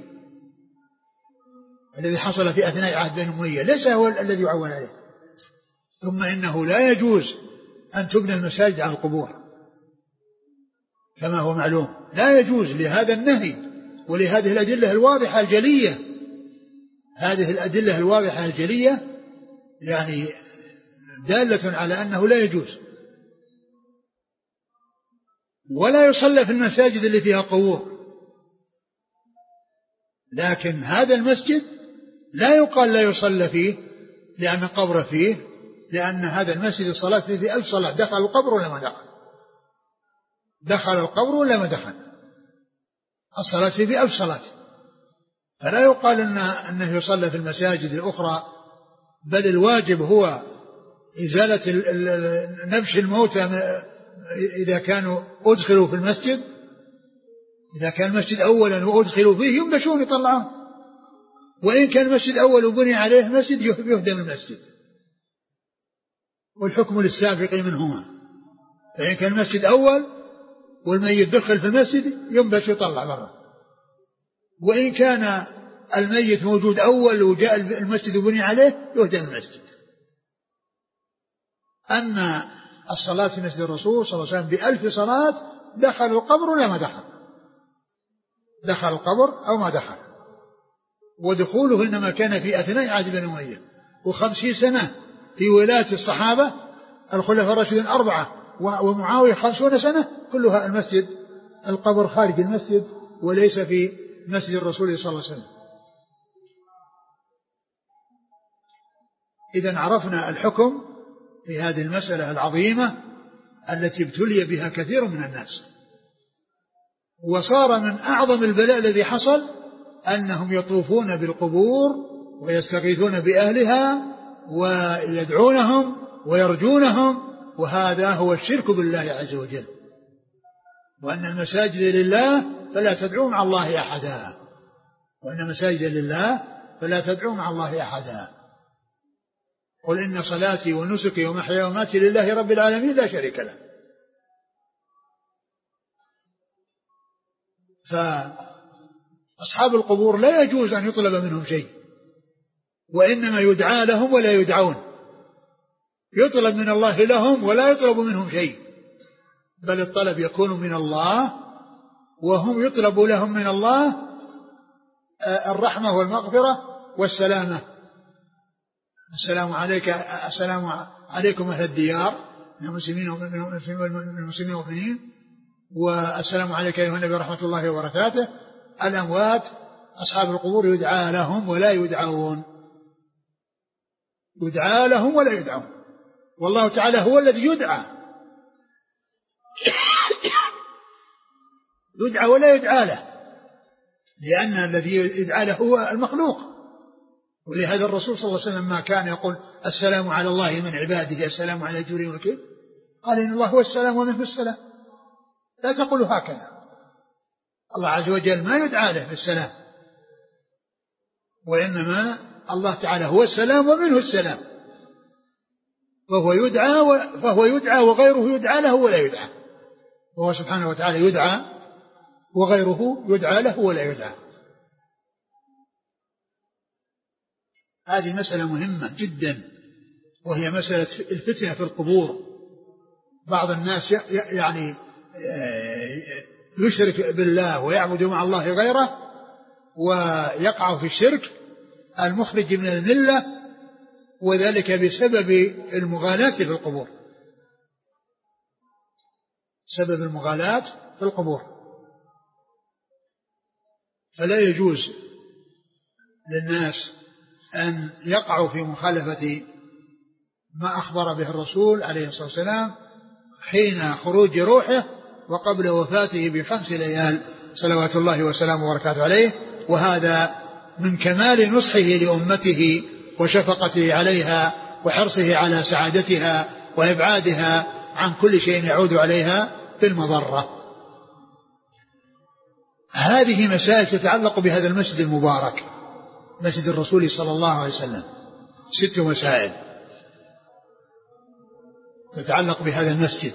الذي حصل في أثناء عهد بني أمية ليس هو الذي يعول عليه. ثم إنه لا يجوز أن تبنى المساجد على القبور كما هو معلوم، لا يجوز لهذا النهي ولهذه الأدلة الواضحة الجلية. هذه الأدلة الواضحة الجلية يعني دالة على أنه لا يجوز. ولا يصلى في المساجد اللي فيها قبور، لكن هذا المسجد لا يقال لا يصلى فيه لأن قبر فيه، لأن هذا المسجد الصلاة فيه في ألف صلاة. دخل القبر ولا ما دخل؟ دخل القبر ولا ما دخل؟ الصلاة فيه في ألف صلاة، فلا يقال إنه, إنه يصلى في المساجد الأخرى، بل الواجب هو إزالة نبش الموتى إذا كانوا أدخلوا في المسجد. إذا كان المسجد أولا وأدخلوا فيه ينبشون يطلعون، وإن كان المسجد أول وبني عليه مسجد يهدم المسجد، والحكم للسابق منهما. فإن كان المسجد أول والميت دخل في المسجد ينبش يطلع برا، وإن كان الميت موجود أول وجاء المسجد وبني عليه يهدم المسجد. أما الصلاة في مسجد الرسول صلى الله عليه وسلم بألف صلاة، دخل القبر ولا ما دخل؟ دخل القبر أو ما دخل. ودخوله إنما كان في أثناء عهد بني أمية، وخمسين سنة في ولاية الصحابة الخلفاء الراشدين أربعة ومعاوية خمسون سنة، كلها المسجد القبر خارج المسجد وليس في مسجد الرسول صلى الله عليه وسلم. إذن عرفنا الحكم في هذه المسألة العظيمة التي ابتلي بها كثير من الناس. وصار من أعظم البلاء الذي حصل أنهم يطوفون بالقبور ويستغيثون بأهلها ويدعونهم ويرجونهم، وهذا هو الشرك بالله عز وجل. وأن المساجد لله فلا تدعوا مع الله أحدا، وأن المساجد لله فلا تدعوا مع الله أحدا. قل إن صلاتي ونسكي ومحياي ومماتي لله رب العالمين لا شريك له. فأصحاب القبور لا يجوز أن يطلب منهم شيء، وإنما يدعى لهم ولا يدعون، يطلب من الله لهم ولا يطلب منهم شيء، بل الطلب يكون من الله وهم يطلب لهم من الله الرحمة والمغفرة والسلامة. السلام عليك، السلام عليكم أهل الديار من المسلمين والمؤمنين، والسلام عليك أيها النبي ورحمة الله وبركاته. الأموات أصحاب القبور يدعى لهم ولا يدعون، يدعى لهم ولا يدعون، والله تعالى هو الذي يدعى يدعى ولا يدعى له، لأن الذي يدعى له هو المخلوق. ولهذا الرسول صلى الله عليه وسلم ما كان يقول السلام على الله من عباده السلام على جبريل وميكائيل، قال إن الله هو السلام ومنه السلام، لا تقول هكذا. الله عز وجل ما يدعى له بالسلام، وإنما الله تعالى هو السلام ومنه السلام، فهو يدعى فهو يدعى وغيره يدعى له ولا يدعى، وهو سبحانه وتعالى يدعى وغيره يدعى له ولا يدعى. هذه مسألة مهمة جدا، وهي مسألة الفتنة في القبور. بعض الناس يعني يشرك بالله ويعبد مع الله غيره ويقع في الشرك المخرج من الملة، وذلك بسبب المغالاة في القبور، سبب المغالاة في القبور. فلا يجوز للناس أن يقعوا في مخالفة ما أخبر به الرسول عليه الصلاة والسلام حين خروج روحه وقبل وفاته بخمس ليال صلوات الله وسلامه وبركاته عليه. وهذا من كمال نصحه لأمته وشفقته عليها وحرصه على سعادتها وإبعادها عن كل شيء يعود عليها بالمضرة. هذه مسائل تتعلق بهذا المسجد المبارك، مسجد الرسول صلى الله عليه وسلم، ست مسائل تتعلق بهذا المسجد،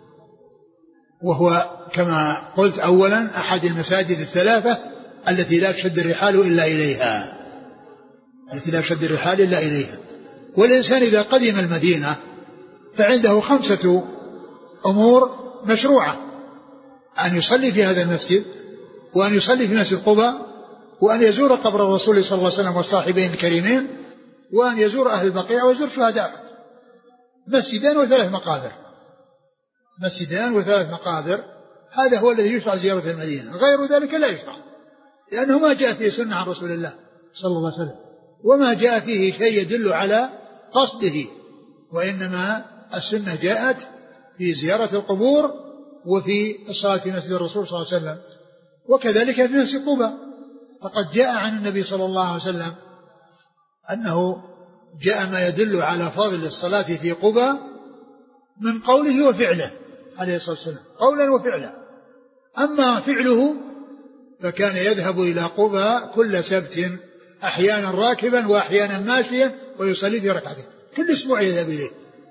وهو كما قلت أولا أحد المساجد الثلاثة التي لا تشد الرحال إلا إليها، التي لا تشد الرحال إلا إليها. والإنسان إذا قدم المدينة فعنده خمسة أمور مشروعة: أن يصلي في هذا المسجد، وأن يصلي في مسجد قباء، وأن يزور قبر الرسول صلى الله عليه وسلم والصاحبين الكريمين، وأن يزور أهل البقيع ويزور شهداء. مسجدان وثلاث مقابر، مسجدان وثلاث مقابر، هذا هو الذي يشرع زيارة المدينة. غير ذلك لا يشرع، لأنه ما جاء فيه سنة عن رسول الله صلى الله عليه وسلم، وما جاء فيه شيء يدل على قصده، وإنما السنة جاءت في زيارة القبور وفي الصلاة في مسجد الرسول صلى الله عليه وسلم، وكذلك في مسجد قباء. فقد جاء عن النبي صلى الله عليه وسلم أنه جاء ما يدل على فضل الصلاة في قباء من قوله وفعله عليه الصلاة والسلام، قولا وفعلا. أما فعله فكان يذهب إلى قباء كل سبت، أحيانا راكبا وأحيانا ماشيا، ويصلي في ركعتين كل أسبوع يذهب إليه.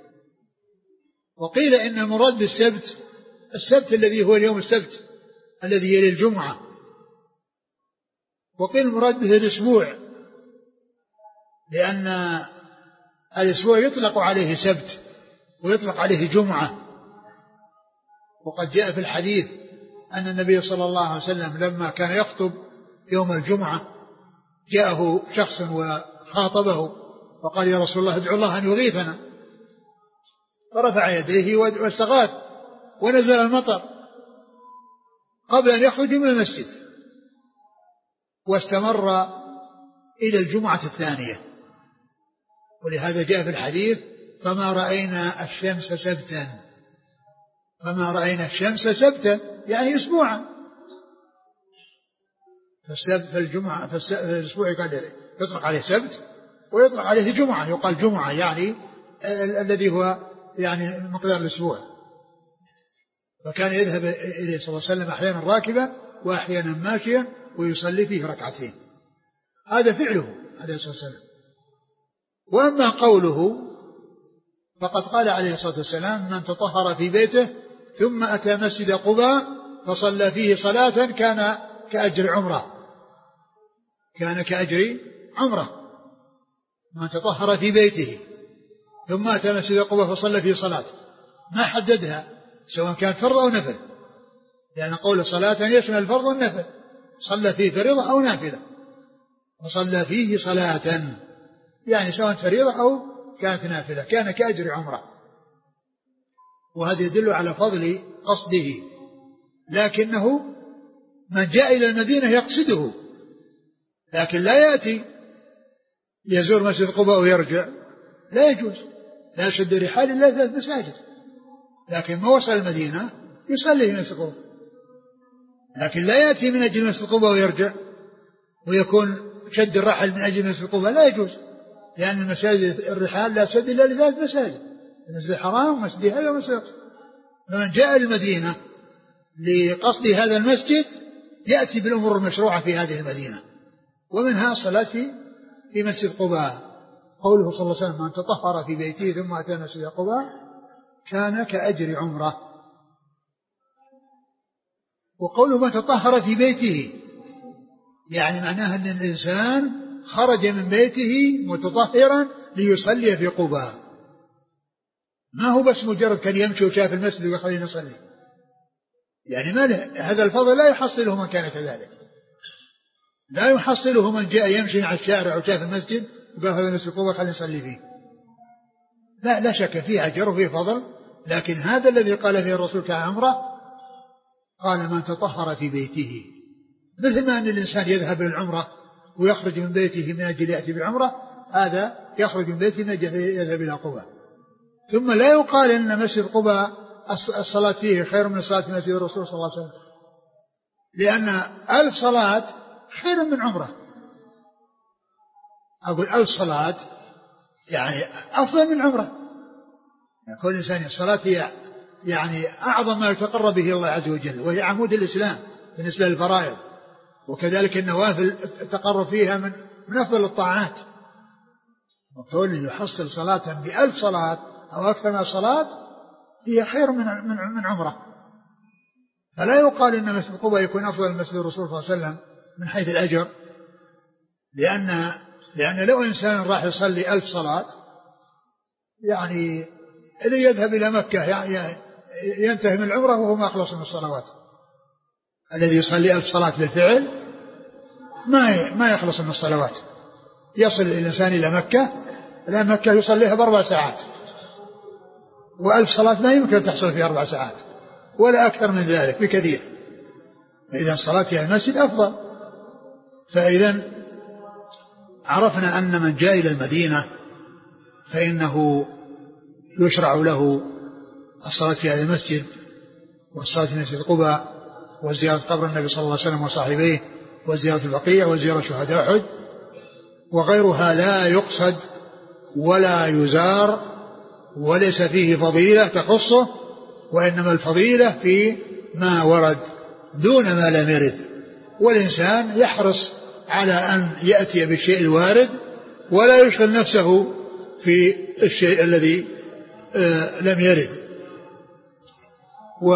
وقيل إن المراد بالسبت السبت الذي هو اليوم السبت الذي يلي الجمعة، وقيل المراد به الأسبوع، لأن الأسبوع يطلق عليه سبت ويطلق عليه جمعة. وقد جاء في الحديث أن النبي صلى الله عليه وسلم لما كان يخطب يوم الجمعة جاءه شخص وخاطبه وقال: يا رسول الله ادعو الله أن يغيثنا، فرفع يديه واستغاث ونزل المطر قبل أن يخرج من المسجد، واستمر إلى الجمعة الثانية. ولهذا جاء في الحديث: فما رأينا الشمس سبتا، فما رأينا الشمس سبتا، يعني أسبوعا. فالسبت في الجمعة في الأسبوع يطلق عليه سبت ويطلق عليه جمعة، يقال جمعة يعني الذي هو يعني مقدار الأسبوع. فكان يذهب إليه صلى الله عليه وسلم أحيانا راكبا وأحيانا ماشيا ويصلي فيه ركعتين. هذا فعله عليه الصلاة والسلام. وأما قوله فقد قال عليه الصلاة والسلام: من تطهر في بيته ثم أتى مسجد قباء فصلى فيه صلاة كان كأجر عمره، كان كأجر عمره. من تطهر في بيته ثم أتى مسجد قباء فصلى فيه صلاة، ما حددها سواء كان فرض أو نفل، لأن قول صلاة يشمل الفرض والنفل، صلى فيه فريضة أو نافلة، وصلى فيه صلاة يعني سواء فريضة أو كانت نافلة، كان كأجر عمره. وهذا يدل على فضل قصده. لكنه من جاء إلى المدينة يقصده، لكن لا يأتي يزور مسجد قباء ويرجع، لا يجوز، لا يشد رحال إلا ثلاث مساجد. لكن ما وصل المدينة يصلي في مسجد قباء، لكن لا يأتي من أجل مسجد قباء ويرجع ويكون شد الرحل من أجل مسجد قباء، لا يجوز، لأن المساجد الرحال لا تشد إلا لثلاث مساجد: المسجد الحرام ومسجد هذا ومسجد. فمن جاء المدينة لقصد هذا المسجد يأتي بالأمور المشروعة في هذه المدينة. ومنها الصلاة في في مسجد قباء، قوله صلى الله عليه وسلم: من تطهر في بيته ثم أتى مسجد قباء كان كأجر عمره. وقوله من تطهر في بيته يعني معناها أن الإنسان خرج من بيته متطهرا ليصلي في قباء، ما هو بس مجرد كان يمشي وشاف المسجد ويخليه يصلي، يعني ما له هذا الفضل لا يحصله من كان كذلك، لا يحصله من جاء يمشي على الشارع وشاف المسجد وقال هذا مسجد قباء خلينا نصلي فيه. لا لا شك فيه أجر وفيه فضل، لكن هذا الذي قال فيه الرسول كعمره قال من تطهر في بيته، مثل ما أن الإنسان يذهب للعمرة ويخرج من بيته من أجل يأتي بالعمرة، هذا يخرج من بيته من أجل يذهب إلى قباء. ثم لا يقال أن مسجد قباء الصلاة فيه خير من الصلاة في مسجد الرسول صلى الله عليه وسلم، لأن ألف صلاة خير من عمرة. أقول ألف صلاة يعني أفضل من عمرة. يعني كل إنسان الصلاة هي يعني أعظم ما يتقرب به الله عز وجل، وهي عمود الإسلام بالنسبة للفرائض، وكذلك النوافل التقرب فيها من من أفضل الطاعات. وكون يحصل صلاة بألف صلاة أو أكثر من الصلاة هي خير من من من عمرة. فلا يقال إن مسجد قباء يكون أفضل من مسجد الرسول صلى الله عليه وسلم من حيث الأجر، لأن لأن لو إنسان راح يصلي ألف صلاة يعني اللي يذهب إلى مكة يعني ينتهي من العمرة وهو ما أخلص من الصلوات. الذي يصلي ألف صلاة بالفعل ما ما يخلص من الصلوات. يصل الإنسان إلى مكة، إلى مكة يصليها بأربع ساعات، وألف صلاة ما يمكن تحصل في أربع ساعات ولا أكثر من ذلك بكثير. فإذا الصلاة في المسجد أفضل. فإذا عرفنا أن من جاء إلى المدينة فإنه يشرع له الصلاة في هذا المسجد والصلاة في مسجد قباء وزيارة قبر النبي صلى الله عليه وسلم وصاحبيه وزيارة البقيع وزيارة شهداء أحد، وغيرها لا يقصد ولا يزار وليس فيه فضيلة تخصه، وإنما الفضيلة في ما ورد دون ما لم يرد. والإنسان يحرص على أن يأتي بالشيء الوارد ولا يشغل نفسه في الشيء الذي آه لم يرد. و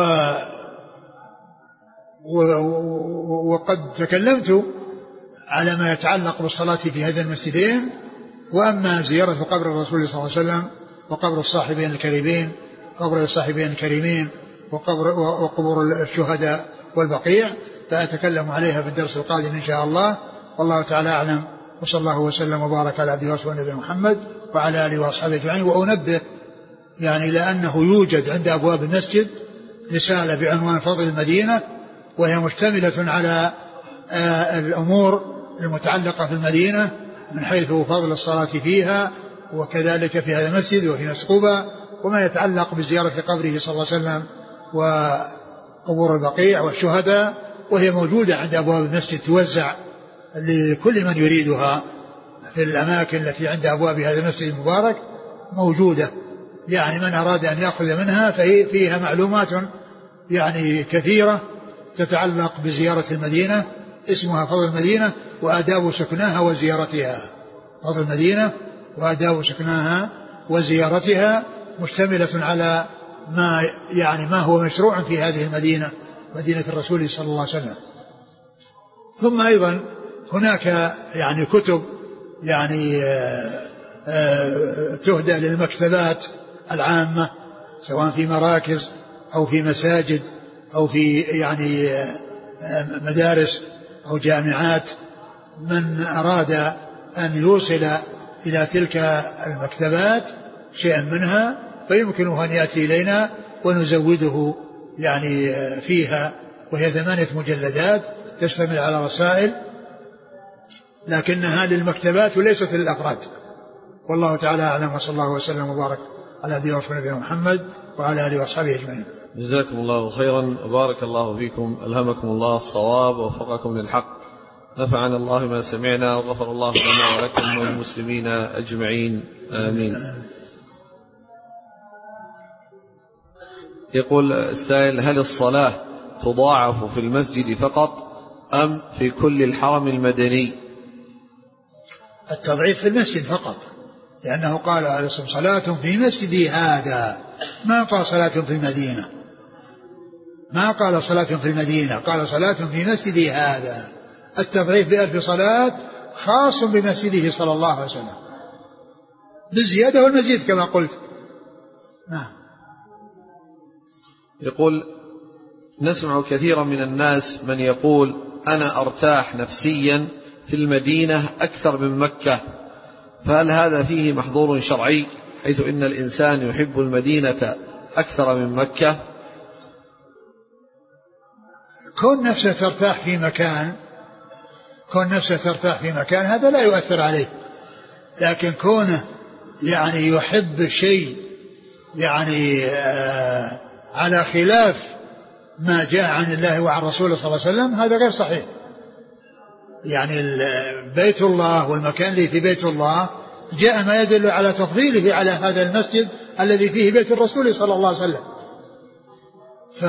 وقد تكلمت على ما يتعلق بالصلاة في هذين المسجدين. وأما زيارة قبر الرسول صلى الله عليه وسلم وقبر الصاحبين الكريمين قبر الصاحبين الكريمين وقبر وقبور الشهداء والبقيع فأتكلم عليها في الدرس القادم إن شاء الله. والله تعالى أعلم، وصلى الله وسلم وبارك على عبده ورسوله نبينا محمد وعلى آله وأصحابه أجمعين. وأنبه يعني لأنه يوجد عند أبواب المسجد رسالة بعنوان فضل المدينة، وهي مشتملة على آه الأمور المتعلقة في المدينة من حيث فضل الصلاة فيها وكذلك في هذا المسجد وفي مسجد قباء، وما يتعلق بزيارة قبره صلى الله عليه وسلم وقبور البقيع والشهداء، وهي موجودة عند أبواب المسجد توزع لكل من يريدها في الأماكن التي عند أبواب هذا المسجد المبارك موجودة. يعني من أراد أن يأخذ منها فهي فيها معلومات يعني كثيرة تتعلق بزيارة المدينة، اسمها فضل المدينة وآداب سكناها وزيارتها. فضل المدينة وآداب سكناها وزيارتها مشتملة على ما يعني ما هو مشروع في هذه المدينة، مدينة الرسول صلى الله عليه وسلم. ثم أيضا هناك يعني كتب يعني تهدى للمكتبات العامة سواء في مراكز أو في مساجد أو في يعني مدارس أو جامعات. من أراد أن يوصل إلى تلك المكتبات شيئا منها فيمكنه أن يأتي إلينا ونزوده يعني فيها، وهي ثمانية مجلدات تشتمل على رسائل لكنها للمكتبات وليست للأفراد. والله تعالى أعلم، وصلى الله وسلم وبارك على عبده ورسوله نبينا محمد وعلى آله وأصحابه أجمعين. جزاكم الله خيرا وبارك الله فيكم، ألهمكم الله الصواب ووفقكم للحق، نفعنا الله ما سمعنا وغفر الله لنا ولكم والمسلمين أجمعين، آمين. يقول السائل: هل الصلاة تضاعف في المسجد فقط أم في كل الحرم المدني؟ التضعيف في المسجد فقط، لأنه قال عليه الصلاة والسلام صلاة في مسجدي هذا، ما قال صلاة في المدينة، ما قال صلاة في المدينة، قال صلاة في مسجدي هذا. التضعيف بألف صلاة خاص بمسجده صلى الله عليه وسلم بالزيادة والمزيد كما قلت. نعم. يقول: نسمع كثيرا من الناس من يقول: أنا أرتاح نفسيا في المدينة أكثر من مكة، فهل هذا فيه محظور شرعي حيث إن الإنسان يحب المدينة أكثر من مكة؟ كون نفسه ترتاح في مكان كون نفسه ترتاح في مكان هذا لا يؤثر عليه، لكن كونه يعني يحب شيء يعني آه على خلاف ما جاء عن الله وعن رسوله صلى الله عليه وسلم هذا غير صحيح. يعني بيت الله والمكان اللي في بيت الله جاء ما يدل على تفضيله على هذا المسجد الذي فيه بيت الرسول صلى الله عليه وسلم. ف...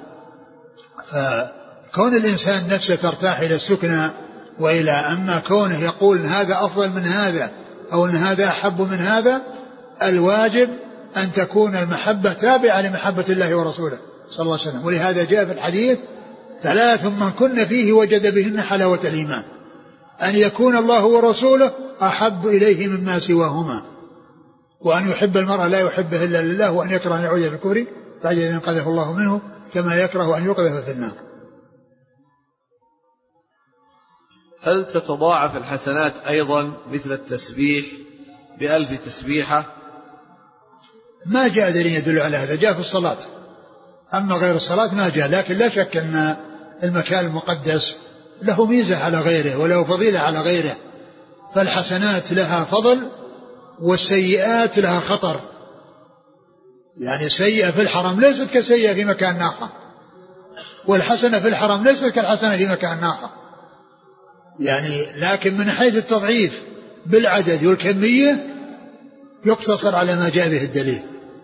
فكون الإنسان نفسه ترتاح إلى السكنى وإلى أما كونه يقول هذا أفضل من هذا أو أن هذا أحب من هذا، الواجب أن تكون المحبة تابعة لمحبة الله ورسوله صلى الله عليه وسلم. ولهذا جاء في الحديث: ثلاث من كن فيه وجد بهن حلاوة الإيمان، أن يكون الله ورسوله أحب إليه مما سواهما، وأن يحب المرء لا يحبه إلا لله، وأن يكره أن يعود في الكفر بعد أن ينقذه الله منه كما يكره أن يقذف في النار. هل تتضاعف الحسنات أيضا مثل التسبيح بألف تسبيحة؟ ما جاء دليل يدل على هذا، جاء في الصلاة، أما غير الصلاة ما جاء. لكن لا شك أن المكان المقدس له ميزة على غيره وله فضيلة على غيره، فالحسنات لها فضل والسيئات لها خطر. يعني سيئة في الحرم ليست كسيئة في مكان آخر، والحسنة في الحرم ليست كالحسنة في مكان آخر. يعني لكن من حيث التضعيف بالعدد والكمية يقتصر على ما جاء به الدليل،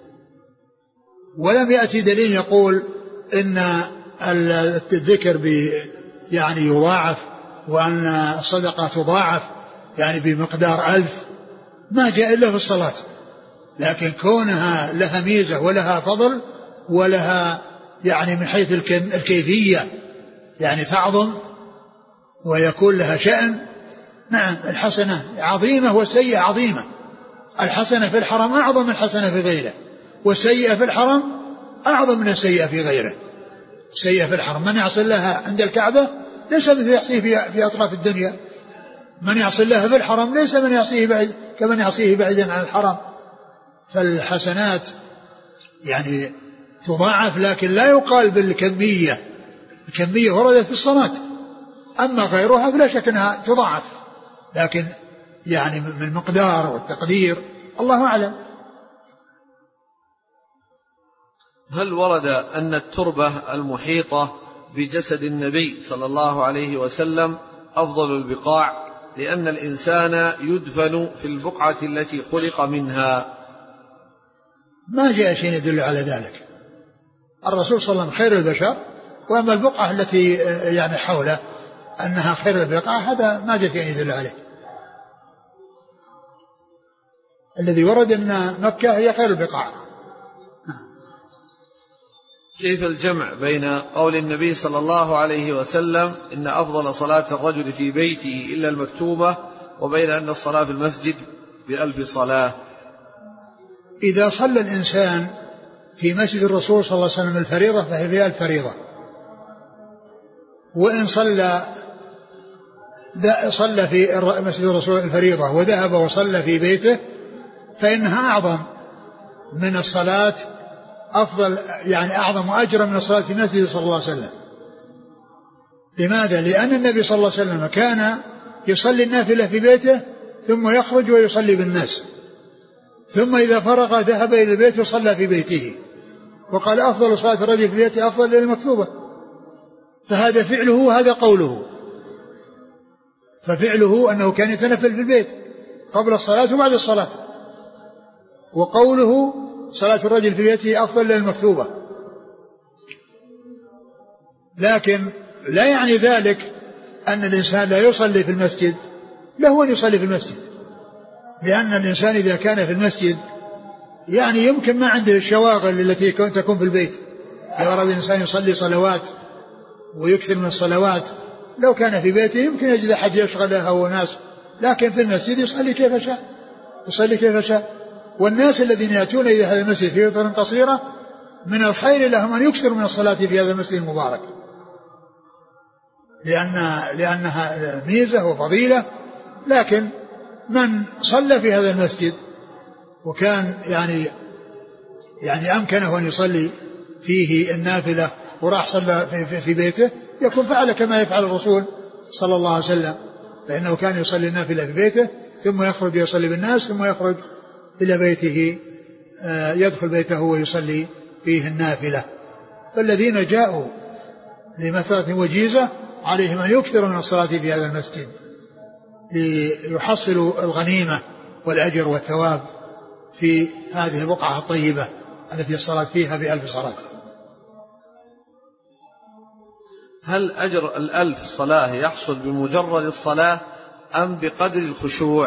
ولم يأتي دليل يقول إن الذكر يعني يضاعف وأن الصدقة تضاعف يعني بمقدار ألف، ما جاء إلا في الصلاة. لكن كونها لها ميزة ولها فضل ولها يعني من حيث الكيفية يعني تعظم ويكون لها شأن. نعم، الحسنة عظيمة والسيئة عظيمة. الحسنة في الحرم أعظم من الحسنة في غيره، والسيئة في الحرم أعظم من السيئة في غيره. السيئة في الحرم من يعصي الله عند الكعبة ليس مثل يعصيه في, في أطراف الدنيا، من يعصي الله في الحرم ليس من يعصيه بعيد كمن يعصيه بعيدا عن الحرم. فالحسنات يعني تضاعف، لكن لا يقال بالكمية، الكمية وردت في الصلاة، أما غيرها فلا شك أنها تضاعف، لكن يعني من المقدار والتقدير الله أعلم. هل ورد أن التربة المحيطة بجسد النبي صلى الله عليه وسلم أفضل البقاع لأن الإنسان يدفن في البقعة التي خلق منها؟ ما جاء شيء يدل على ذلك. الرسول صلى الله عليه وسلم خير البشر، وأما البقعة التي يعني حوله أنها خير البقعة هذا ما جاء شيء يدل عليه. الذي ورد أن مكة هي خير البقاع. كيف الجمع بين قول النبي صلى الله عليه وسلم إن أفضل صلاة الرجل في بيته إلا المكتوبة، وبين أن الصلاة في المسجد بألف صلاة؟ إذا صلى الإنسان في مسجد الرسول صلى الله عليه وسلم الفريضة فهي فيها الفريضة، وإن صلى صلى في مسجد الرسول الفريضة وذهب وصلى في بيته فإنها أعظم من الصلاة، أفضل يعني أعظم أجرا من الصلاة في مسجد صلى الله عليه وسلم. لماذا؟ لأن النبي صلى الله عليه وسلم كان يصلي النافلة في بيته ثم يخرج ويصلي بالناس، ثم إذا فرغ ذهب إلى البيت وصلى في بيته، وقال أفضل صلاة الرجل في بيته أفضل للمكتوبة. فهذا فعله وهذا قوله. ففعله أنه كان يتنفل في البيت قبل الصلاة وبعد الصلاة، وقوله صلاة الرجل في بيته أفضل للمكتوبة. لكن لا يعني ذلك أن الإنسان لا يصلي في المسجد له أن يصلي في المسجد، لأن الإنسان إذا كان في المسجد يعني يمكن ما عنده الشواغل التي تكون في البيت. لو أراد الإنسان يصلي صلوات ويكثر من الصلوات لو كان في بيته يمكن يجد أحد يشغله أو ناس، لكن في المسجد يصلي كيف شاء يصلي كيف شاء. والناس الذين يأتون إلى هذا المسجد في فترة قصيرة من الخير لهم أن يكثروا من الصلاة في هذا المسجد المبارك، لأن لأنها ميزة وفضيلة. لكن من صلى في هذا المسجد وكان يعني يعني أمكنه أن يصلي فيه النافلة وراح صلى في, في بيته يكون فعل كما يفعل الرسول صلى الله عليه وسلم، فإنه كان يصلي النافلة في بيته ثم يخرج يصلي بالناس ثم يخرج إلى بيته يدخل بيته ويصلي فيه النافلة. فالذين جاءوا لمثلة وجيزة عليهم أن يكثروا من الصلاة في هذا المسجد ليحصلوا الغنيمة والأجر والثواب في هذه البقعة الطيبة التي الصلاة فيها بألف صلاة. هل أجر الألف صلاة يحصل بمجرد الصلاة أم بقدر الخشوع؟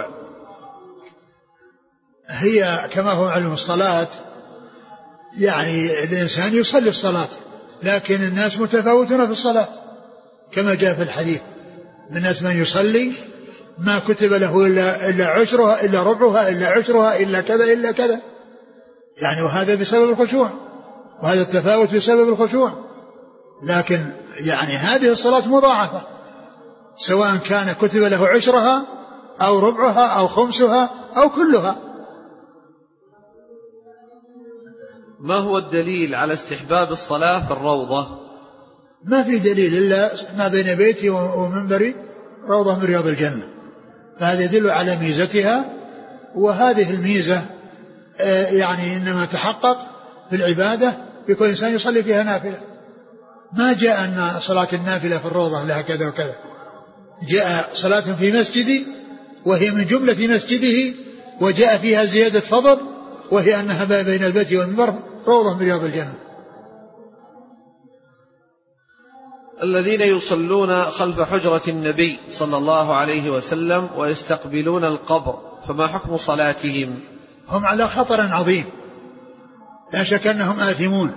هي كما هو علم الصلاة يعني الإنسان يصلي الصلاة، لكن الناس متفاوتون في الصلاة كما جاء في الحديث، من الناس من يصلي ما كتب له إلا, إلا عشرها إلا ربعها إلا عشرها إلا كذا إلا كذا، يعني وهذا بسبب الخشوع، وهذا التفاوت بسبب الخشوع. لكن يعني هذه الصلاة مضاعفة سواء كان كتب له عشرها أو ربعها أو خمسها أو كلها. ما هو الدليل على استحباب الصلاة في الروضة؟ ما في دليل إلا ما بين بيتي ومنبري روضة من رياض الجنة، فهذا يدل على ميزتها. وهذه الميزة يعني إنما تحقق في العبادة بكل إنسان يصلي فيها نافلة. ما جاء أن صلاة النافلة في الروضة لها كذا وكذا، جاء صلاة في مسجدي وهي من جملة مسجده، وجاء فيها زيادة فضل وهي أنها بين البيت والمنبر روضة من رياض الجنة. الذين يصلون خلف حجرة النبي صلى الله عليه وسلم ويستقبلون القبر فما حكم صلاتهم؟ هم على خطر عظيم، لا شك أنهم آثمون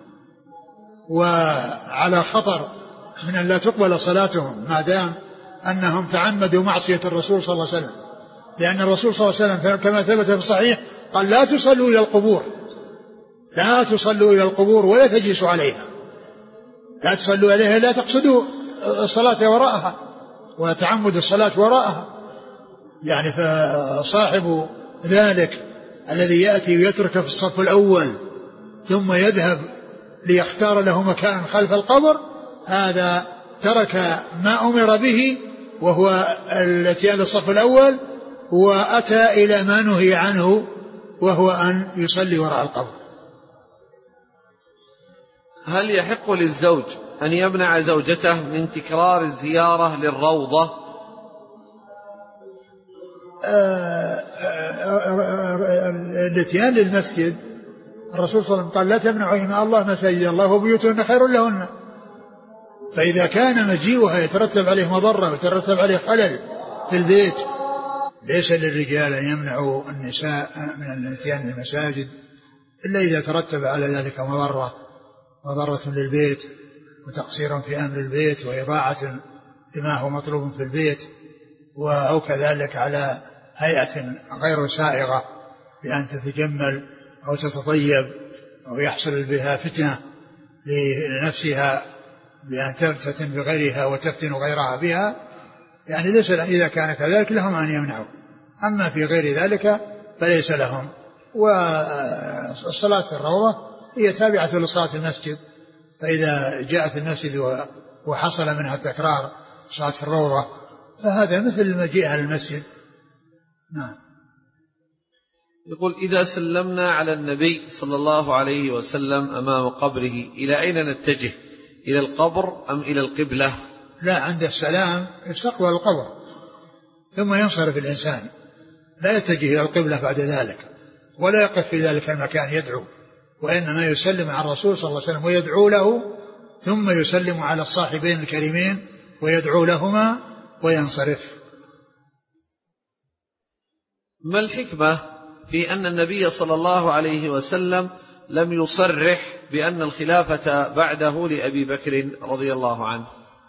وعلى خطر من أن لا تقبل صلاتهم ما دام أنهم تعمدوا معصية الرسول صلى الله عليه وسلم، لأن الرسول صلى الله عليه وسلم كما ثبت في الصحيح قال لا تصلوا إلى القبور، لا تصلوا إلى القبور ولا تجلسوا عليها، لا تصلوا عليها لا تقصدوا الصلاة وراءها وتعمد الصلاة وراءها. يعني فصاحب ذلك الذي يأتي ويترك في الصف الأول ثم يذهب ليختار له مكان خلف القبر هذا ترك ما أمر به وهو الاتيان للصف الأول وأتى إلى ما نهي عنه وهو أن يصلي وراء القبر. هل يحق للزوج أن يمنع زوجته من تكرار الزيارة للروضة؟ الاتيان للمسجد الرسول صلى الله عليه وسلم قال لا تمنعوا إماء الله مساجد الله وبيوتهن خير لهن، فإذا كان مجيئها يترتب عليه مضرة ويترتب عليه خلل في البيت ليس للرجال أن يمنعوا النساء من الاتيان للمساجد إلا إذا ترتب على ذلك مضرة مضرة للبيت وتقصير في أمر البيت وإضاعة لما هو مطلوب في البيت، أو كذلك على هيئة غير سائغة بأن تتجمل أو تتطيب أو يحصل بها فتنة لنفسها بأن تفتن بغيرها وتفتن غيرها بها، يعني ليس إذا كان كذلك لهم أن يمنعوا، أما في غير ذلك فليس لهم. والصلاة في الروضة هي تابعة لصلاة المسجد، فإذا جاءت المسجد وحصل منها تكرار صلاة في الروضة فهذا مثل مجيئها للمسجد. نعم. يقول إذا سلمنا على النبي صلى الله عليه وسلم أمام قبره إلى أين نتجه؟ إلى القبر أم إلى القبلة؟ لا، عند السلام يستقبل القبر ثم ينصرف الإنسان، لا يتجه إلى القبلة بعد ذلك ولا يقف في ذلك المكان يدعو، وإنما يسلم على الرسول صلى الله عليه وسلم ويدعو له ثم يسلم على الصاحبين الكريمين ويدعو لهما وينصرف. ما الحكمة في أن النبي صلى الله عليه وسلم لم يصرح بأن الخلافة بعده لأبي بكر رضي الله عنه؟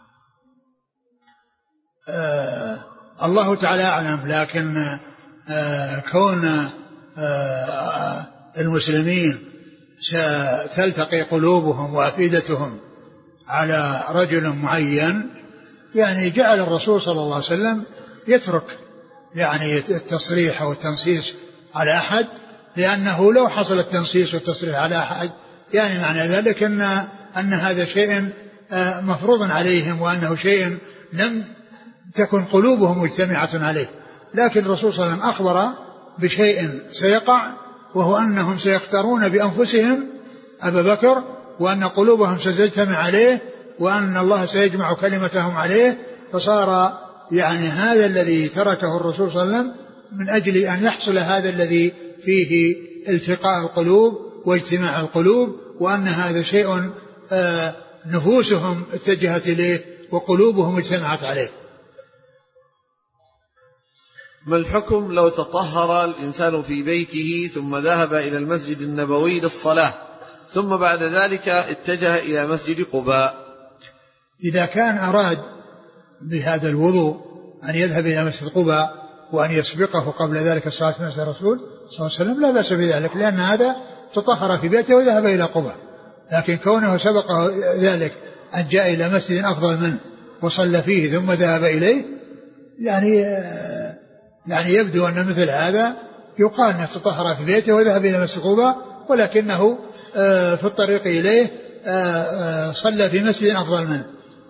آه الله تعالى أعلم، لكن آه كون آه المسلمين ستلتقي قلوبهم وأفئدتهم على رجل معين، يعني جعل الرسول صلى الله عليه وسلم يترك يعني التصريح أو التنصيص على أحد، لأنه لو حصل التنصيص والتصريح على أحد يعني معنى ذلك أن, أن هذا شيء مفروض عليهم، وأنه شيء لم تكن قلوبهم مجتمعة عليه. لكن الرسول صلى الله عليه وسلم أخبر بشيء سيقع، وهو أنهم سيختارون بأنفسهم أبا بكر، وأن قلوبهم ستجتمع عليه، وأن الله سيجمع كلمتهم عليه. فصار يعني هذا الذي تركه الرسول صلى الله عليه وسلم من أجل أن يحصل هذا الذي فيه التقاء القلوب واجتماع القلوب، وأن هذا شيء آه نفوسهم اتجهت إليه وقلوبهم اجتمعت عليه. ما الحكم لو تطهر الإنسان في بيته ثم ذهب إلى المسجد النبوي للصلاة، ثم بعد ذلك اتجه إلى مسجد قباء؟ إذا كان أراد بهذا الوضوء أن يذهب إلى مسجد قباء وأن يسبقه قبل ذلك الصلاة في مسجد الرسول صلى الله عليه وسلم لا بأس بذلك، لأن هذا تطهر في بيته وذهب إلى قباء. لكن كونه سبقه ذلك أن جاء إلى مسجد أفضل منه وصلى فيه ثم ذهب إليه، يعني يعني يبدو أن مثل هذا يقال أنه تطهر في بيته وذهب إلى مسجد قباء، ولكنه في الطريق إليه صلى في مسجد أفضل منه.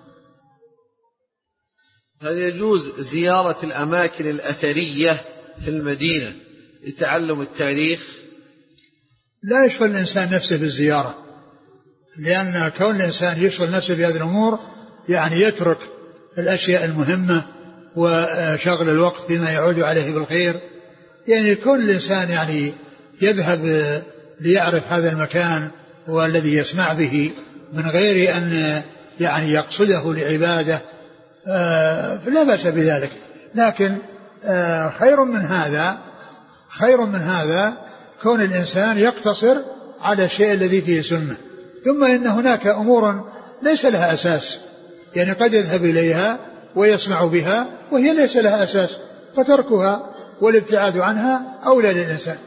هل يجوز زيارة الأماكن الأثرية في المدينة لتعلم التاريخ؟ لا يشغل الإنسان نفسه بالزيارة، لأن كون الإنسان يشغل نفسه بهذه الأمور يعني يترك الأشياء المهمة وشغل الوقت بما يعود عليه بالخير. يعني كل إنسان يعني يذهب ليعرف هذا المكان والذي يسمع به من غير أن يعني يقصده لعبادة فلا بأس بذلك. لكن خير من هذا خير من هذا كون الإنسان يقتصر على الشيء الذي فيه سنة. ثم إن هناك أمور ليس لها أساس، يعني قد يذهب إليها ويسمع بها وهي ليس لها أساس، فتركها والابتعاد عنها أولى للإنسان.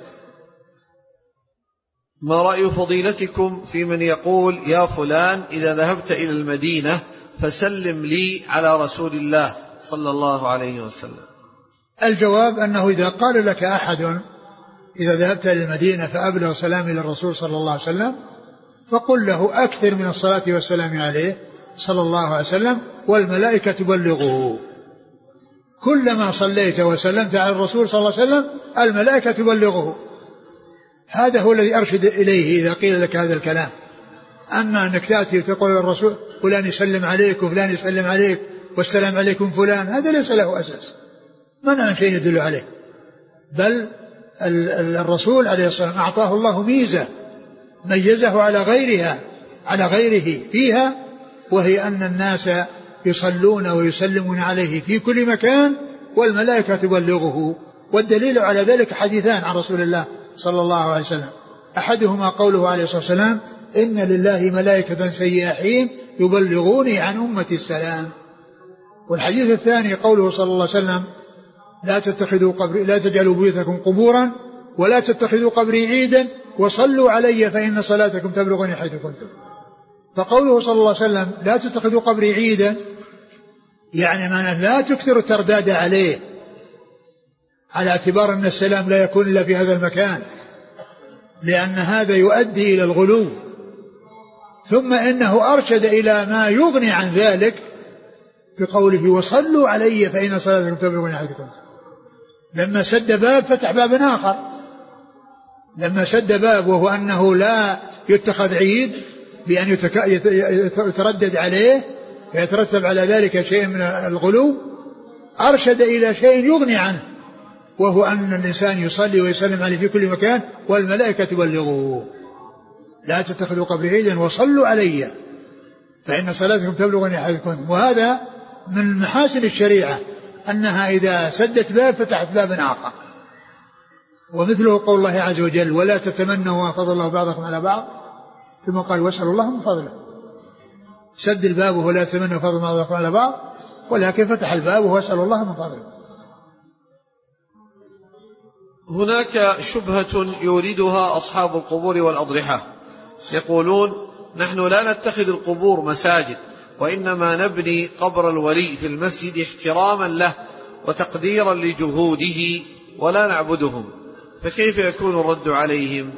ما رأي فضيلتكم في من يقول يا فلان إذا ذهبت إلى المدينة فسلم لي على رسول الله صلى الله عليه وسلم؟ الجواب أنه إذا قال لك أحد إذا ذهبت إلى المدينة فأبلغ سلامي للرسول صلى الله عليه وسلم، فقل له أكثر من الصلاة والسلام عليه صلى الله عليه وسلم والملائكة تبلغه. كلما صليت وسلمت على الرسول صلى الله عليه وسلم الملائكة تبلغه. هذا هو الذي أرشد إليه إذا قيل لك هذا الكلام. أما أنك تأتي وتقول للرسول فلان يسلم عليك وفلان يسلم عليك والسلام عليكم فلان، هذا ليس له أساس، ما نعم شيء يدل عليه. بل الرسول عليه الصلاة والسلام أعطاه الله ميزة ميزه على غيرها على غيره فيها، وهي أن الناس يصلون ويسلمون عليه في كل مكان والملائكة تبلغه. والدليل على ذلك حديثان عن رسول الله صلى الله عليه وسلم، أحدهما قوله عليه الصلاة والسلام إن لله ملائكة سياحين يبلغوني عن أمتي السلام. والحديث الثاني قوله صلى الله عليه وسلم لا تتخذوا قبري لا تجعلوا بيوتكم قبورا ولا تتخذوا قبري عيدا وصلوا علي فإن صلاتكم تبلغني حيث كنتم. فقوله صلى الله عليه وسلم لا تتخذوا قبري عيدا يعني معنى لا تكثروا الترداد عليه، على اعتبار أن السلام لا يكون إلا في هذا المكان، لأن هذا يؤدي إلى الغلو. ثم إنه أرشد إلى ما يغني عن ذلك بقوله وصلوا علي فإن صلاتكم تبلغني حيث كنتم. لما سد باب فتح باب آخر، لما سد باب وهو أنه لا يتخذ عيد بأن يتردد عليه فيترتب على ذلك شيء من الغلو، أرشد إلى شيء يغني عنه، وهو أن الإنسان يصلي ويسلم عليه في كل مكان والملائكة تبلغه. لا تتخذوا قبري عيدا وصلوا علي فإن صلاتكم تبلغني حيث كنتم. وهذا من محاسن الشريعة أنها إذا سدت باب فتحت باب آخر. ومثله قول الله عز وجل ولا تتمنوا ما فضل الله بعضكم على بعض ثم قال واسألوا الله من فضله. سد الباب ولا تتمنوا فضل بعضكم على بعض ولكن فتح الباب واسألوا الله من فضله. هناك شبهة يوردها أصحاب القبور والأضرحة، يقولون نحن لا نتخذ القبور مساجد وإنما نبني قبر الولي في المسجد احتراما له وتقديرا لجهوده ولا نعبدهم، فكيف يكون الرد عليهم؟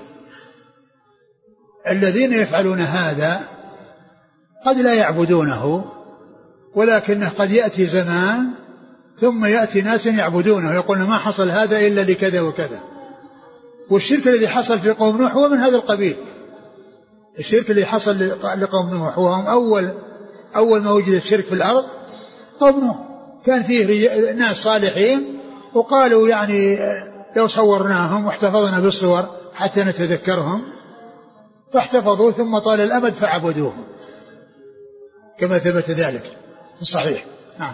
الذين يفعلون هذا قد لا يعبدونه، ولكنه قد يأتي زمان ثم يأتي ناس يعبدونه ويقولون ما حصل هذا إلا لكذا وكذا. والشرك الذي حصل في قوم نوح هو من هذا القبيل. الشرك الذي حصل لقوم نوح وهم أول أول ما وجد الشرك في الأرض قوم نوح، كان فيه ناس صالحين وقالوا يعني لو صورناهم واحتفظنا بالصور حتى نتذكرهم، فاحتفظوا ثم طال الأمد فعبدوهم كما ثبت ذلك في الصحيح. نعم.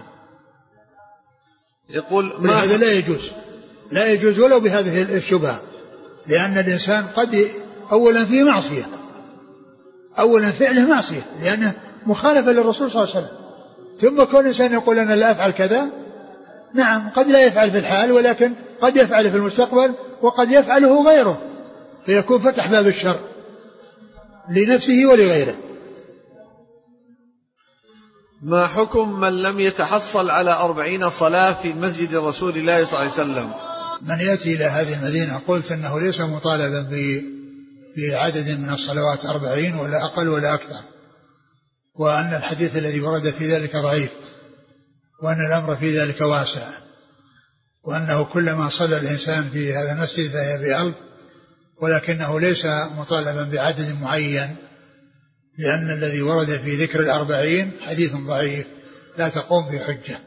يقول ما هذا لا يجوز، لا يجوز ولو بهذه الشبهة، لأن الإنسان قد أولا فيه معصية، أولا فعله معصية لأنه مخالفة للرسول صلى الله عليه وسلم، ثم كون الإنسان يقول أنا لا أفعل كذا، نعم قد لا يفعل في الحال ولكن قد يفعل في المستقبل وقد يفعله غيره، فيكون فتح باب الشر لنفسه ولغيره. ما حكم من لم يتحصل على أربعين صلاة في مسجد رسول الله صلى الله عليه وسلم؟ من يأتي إلى هذه المدينة قلت أنه ليس مطالبا بعدد من الصلوات أربعين ولا أقل ولا أكثر، وأن الحديث الذي ورد في ذلك ضعيف، وأن الأمر في ذلك واسع، وأنه كلما صلى الإنسان في هذا المسجد فهي بألف، ولكنه ليس مطالبا بعدد معين، لأن الذي ورد في ذكر الأربعين حديث ضعيف لا تقوم بحجة.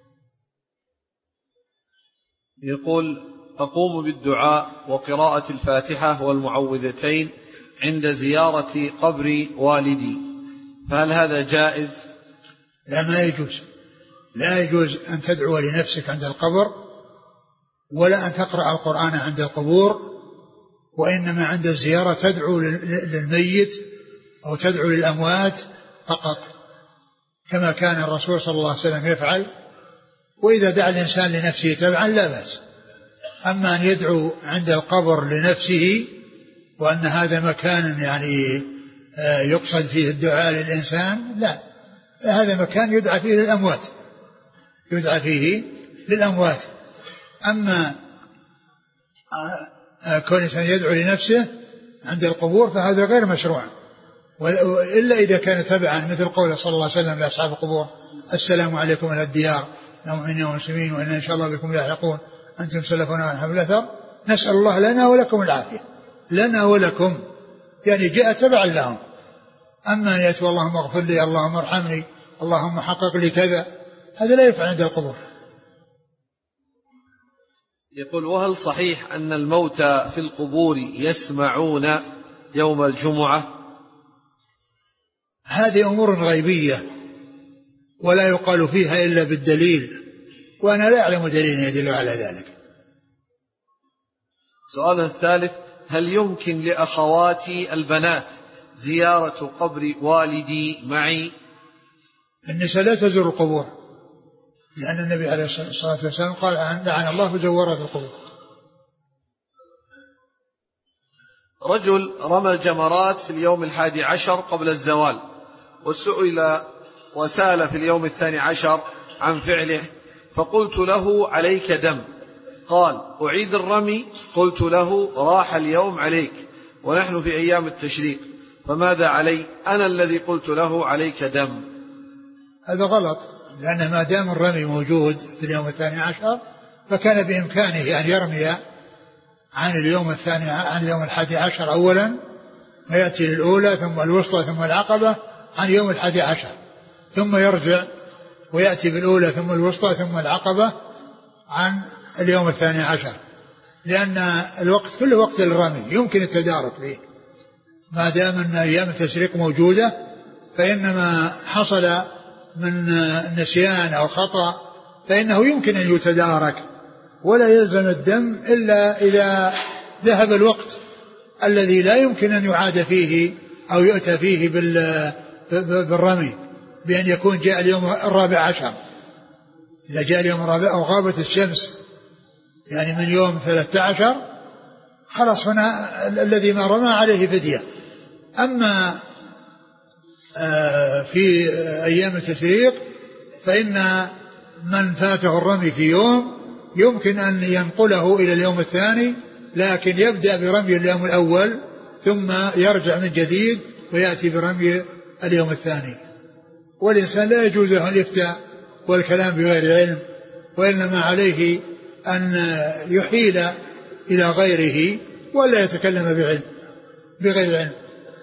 يقول أقوم بالدعاء وقراءة الفاتحة والمعوذتين عند زيارة قبر والدي، فهل هذا جائز؟ لا، ما يجوز، لا يجوز أن تدعو لنفسك عند القبر ولا أن تقرأ القرآن عند القبور، وإنما عند الزيارة تدعو للميت أو تدعو للأموات فقط، كما كان الرسول صلى الله عليه وسلم يفعل. وإذا دعا الإنسان لنفسه تبعا لا بأس، أما أن يدعو عند القبر لنفسه وأن هذا مكان يعني يقصد فيه الدعاء للإنسان، لا، هذا مكان يدعى فيه للأموات، يدعى فيه للأموات. أما كون الإنسان يدعو لنفسه عند القبور فهذا غير مشروع، إلا إذا كان تبعا مثل قوله صلى الله عليه وسلم لأصحاب القبور السلام عليكم أهل الديار المؤمنين والمسلمين وإن إن شاء الله بكم لاحقون أنتم سلفون عن حبل الأثر نسأل الله لنا ولكم العافية، لنا ولكم يعني جاء تبعا لهم. أما أن يأتوا اللهم اغفر لي اللهم ارحمني اللهم حقق لي كذا، هذا لا يفعل عند القبور. يقول وهل صحيح أن الموتى في القبور يسمعون يوم الجمعة؟ هذه أمور غيبية ولا يقال فيها إلا بالدليل، وأنا لا أعلم دليل يدل على ذلك. سؤال الثالث، هل يمكن لأخواتي البنات زيارة قبر والدي معي؟ النساء لا تزور القبور، لأن النبي عليه الصلاة والسلام قال لعن الله زوارات القبور. رجل رمى الجمرات في اليوم الحادي عشر قبل الزوال، وسئل وسال في اليوم الثاني عشر عن فعله، فقلت له عليك دم، قال أعيد الرمي، قلت له راح اليوم عليك ونحن في أيام التشريق، فماذا علي؟ أنا الذي قلت له عليك دم. هذا غلط، لأن ما دام الرمي موجود في اليوم الثاني عشر فكان بإمكانه أن يرمي عن اليوم الثاني عن اليوم الحادي عشر أولا، ويأتي للأولى ثم الوسطى ثم العقبة عن يوم الحادي عشر، ثم يرجع ويأتي بالأولى ثم الوسطى ثم العقبة عن اليوم الثاني عشر، لأن الوقت كله وقت للرمي يمكن التدارك فيه ما دام أن أيام التشريق موجودة، فإنما حصل من نسيان أو خطأ فإنه يمكن أن يتدارك، ولا يلزم الدم إلا إذا ذهب الوقت الذي لا يمكن أن يعاد فيه أو يؤتى فيه بالرمي، بأن يكون جاء اليوم الرابع عشر. إذا جاء اليوم الرابع أو غابت الشمس يعني من يوم ثلاثة عشر خلاص هنا الذي ما رمى عليه فدية. أما في أيام التشريق فإن من فاته الرمي في يوم يمكن أن ينقله إلى اليوم الثاني، لكن يبدأ برمي اليوم الأول ثم يرجع من جديد ويأتي برمي اليوم الثاني. والإنسان لا يجوز له الإفتاء والكلام بغير علم، وإنما عليه أن يحيل إلى غيره ولا يتكلم بعلم بغير علم.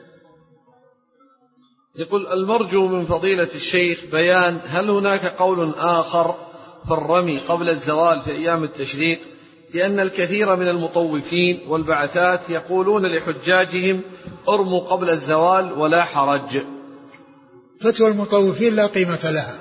يقول المرجو من فضيلة الشيخ بيان هل هناك قول آخر في الرمي قبل الزوال في أيام التشريق، لأن الكثير من المطوفين والبعثات يقولون لحجاجهم ارموا قبل الزوال ولا حرج. فتوى المطوفين لا قيمة لها،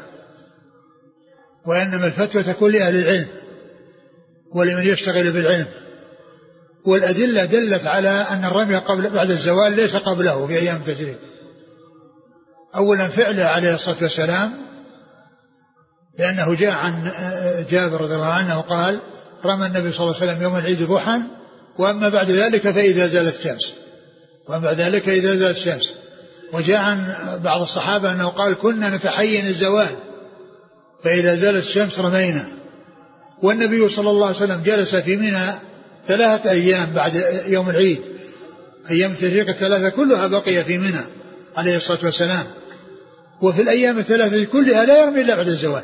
وإنما الفتوى تكون لأهل العلم ولمن يشتغل بالعلم، والأدلة دلت على أن الرمي قبل بعد الزوال ليس قبله في أيام التشريق. أولا فعله عليه الصلاة والسلام، لأنه جاء عن جابر رضي الله عنه قال رمى النبي صلى الله عليه وسلم يوم العيد ضحى، وأما بعد ذلك فإذا زالت الشمس وأما بعد ذلك إذا زالت الشمس. وجاء عن بعض الصحابة أنه قال كنا نتحين الزوال فإذا زالت الشمس رمينا. والنبي صلى الله عليه وسلم جلس في منى ثلاثة أيام بعد يوم العيد، أيام التشريق الثلاثة كلها بقي في منى عليه الصلاة والسلام، وفي الأيام الثلاثة كلها لا يرمي إلا بعد الزوال،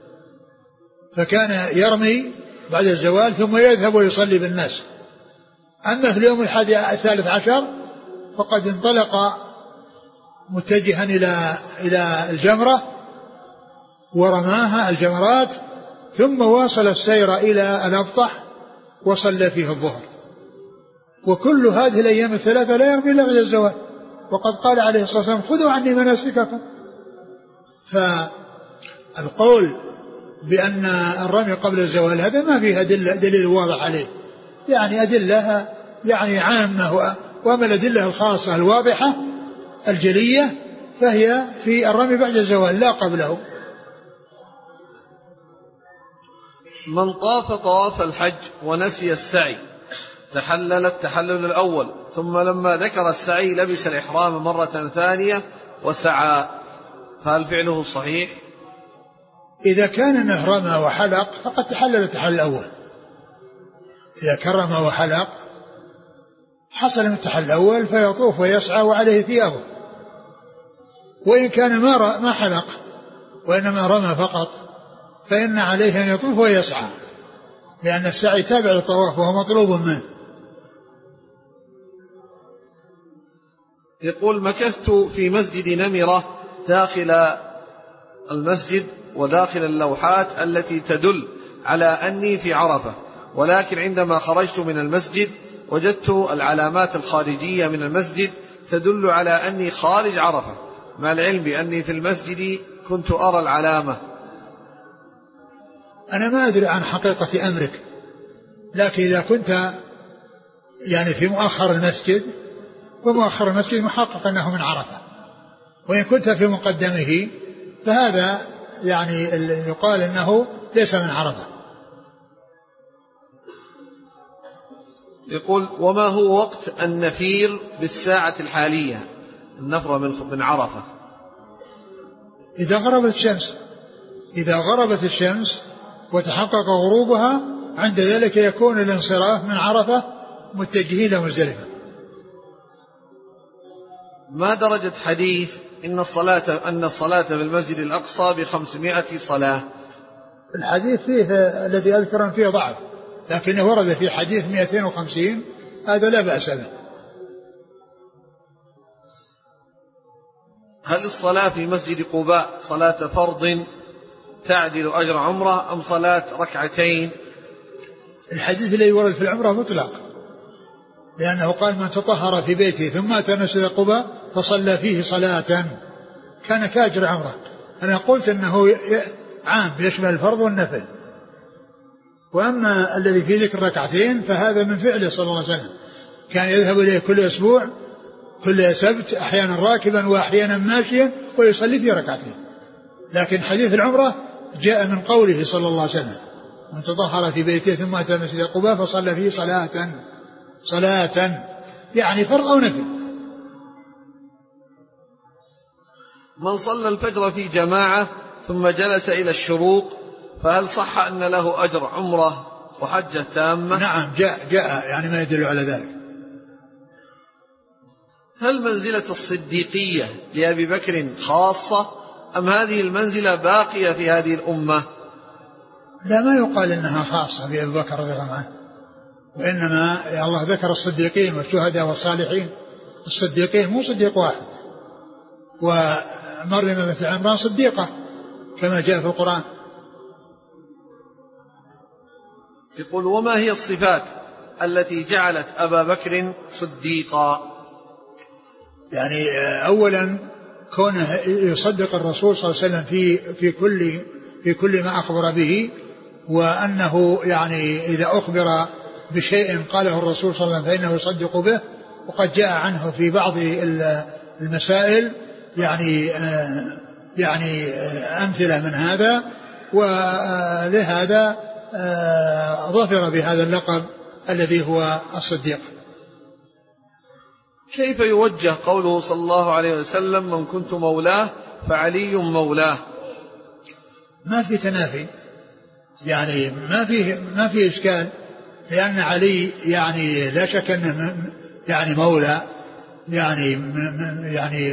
فكان يرمي بعد الزوال ثم يذهب ويصلي بالناس. أما في اليوم الحادي الثالث عشر فقد انطلق متجها إلى إلى الجمرة ورماها الجمرات، ثم واصل السير إلى الأبطح وصلى فيه الظهر. وكل هذه الأيام الثلاثة لا يرمي إلا بعد الزوال، وقد قال عليه الصلاة والسلام خذوا عني مناسككم. فالقول بأن الرمي قبل الزوال هذا ما فيه دليل, دليل واضح عليه، يعني أدلة يعني عامة، وأما الأدلة الخاصة الواضحة الجلية فهي في الرمي بعد الزوال لا قبله. من طاف طواف الحج ونسي السعي تحلل التحلل الأول، ثم لما ذكر السعي لبس الإحرام مرة ثانية وسعى، فهل فعله صحيح؟ إذا كان انه رمى وحلق فقد تحلل التحلل الأول. إذا كان رمى وحلق حصل من التحلل الأول فيطوف ويسعى وعليه ثيابه. وإن كان ما ما حلق وإنما رمى فقط فإن عليه أن يطوف ويسعى، لأن السعي تابع للطواف وهو مطلوب منه. يقول مكثت في مسجد نمرة داخل المسجد وداخل اللوحات التي تدل على أني في عرفة، ولكن عندما خرجت من المسجد وجدت العلامات الخارجية من المسجد تدل على أني خارج عرفة، مع العلم بأني في المسجد كنت أرى العلامة. أنا ما أدري عن حقيقة أمرك، لكن إذا كنت يعني في مؤخر المسجد ومؤخر المسجد محقق أنه من عرفة، وإن كنت في مقدمه فهذا يعني يقال أنه ليس من عرفة. يقول وما هو وقت النفير بالساعة الحالية، النفر من عرفة؟ إذا غربت الشمس إذا غربت الشمس وتحقق غروبها عند ذلك يكون الانصراف من عرفة متجهين إلى مزدلفة. ما درجة حديث إن الصلاة أن الصلاة في المسجد الأقصى بخمسمائة صلاة؟ الحديث فيه الذي أذكر فيه ضعف، لكنه ورد في حديث مئتين وخمسين، هذا لا بأس به. هل الصلاة في مسجد قباء صلاة فرض تعدل أجر عمرة أم صلاة ركعتين؟ الحديث الذي ورد في العمرة مطلق، لأنه قال من تطهر في بيته ثم أتى مسجد قباء فصلى فيه صلاة كان كأجر عمرة، أنا قلت أنه عام يشمل الفرض والنفل. وأما الذي في ذكر ركعتين فهذا من فعله صلى الله عليه وسلم، كان يذهب إليه كل أسبوع كل سبت أحيانا راكبا وأحيانا ماشيا ويصلي في ركعتين. لكن حديث العمرة جاء من قوله صلى الله عليه وسلم من تطهر في بيته ثم أتى مسجد قباء فصلى فيه صلاة صلاة يعني فرض أو نفل. من صلى الفجر في جماعة ثم جلس إلى الشروق فهل صح أن له أجر عمره وحجة تامة؟ نعم جاء جاء يعني ما يدل على ذلك. هل منزلة الصديقية لأبي بكر خاصة أم هذه المنزلة باقية في هذه الأمة؟ لا، ما يقال إنها خاصة بأبي بكر رضي الله عنه، وإنما الله ذكر الصديقين والشهداء والصالحين. الصديقين مو صديق واحد، ومريم بنت عمران صديقة كما جاء في القرآن. يقول وما هي الصفات التي جعلت أبا بكر صديقا؟ يعني أولا كونه يصدق الرسول صلى الله عليه وسلم في في كل في كل ما أخبر به، وأنه يعني إذا أخبر بشيء قاله الرسول صلى الله عليه وسلم فإنه يصدق به. وقد جاء عنه في بعض المسائل يعني يعني أمثلة من هذا، ولهذا ظفر بهذا اللقب الذي هو الصديق. كيف يوجه قوله صلى الله عليه وسلم من كنت مولاه فعلي مولاه؟ ما في تنافي، يعني ما في ما في إشكال، لأن علي يعني لا شك أنه يعني مولى، يعني يعني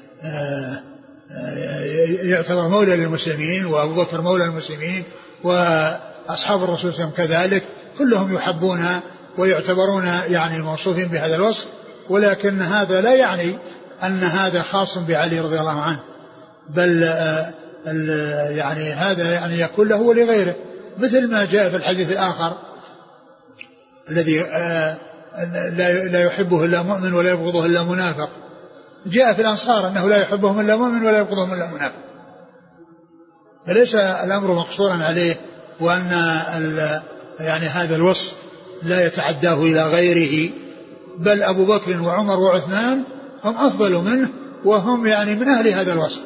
يعتبر مولى للمسلمين، وأبو بكر مولى للمسلمين، وأصحاب الرسول صلى الله عليه وسلم كذلك، كلهم يحبون ويعتبرون يعني موصوفين بهذا الوصف. ولكن هذا لا يعني أن هذا خاص بعلي رضي الله عنه، بل يعني هذا يعني يكون له ولغيره، مثل ما جاء في الحديث الآخر الذي لا يحبه إلا مؤمن ولا يبغضه إلا منافق. جاء في الأنصار أنه لا يحبهم إلا مؤمن ولا يبغضهم إلا منافق. فليس الأمر مقصورا عليه، وأن يعني هذا الوصف لا يتعداه إلى غيره، بل أبو بكر وعمر وعثمان هم أفضل منه، وهم يعني من أهل هذا الوصف.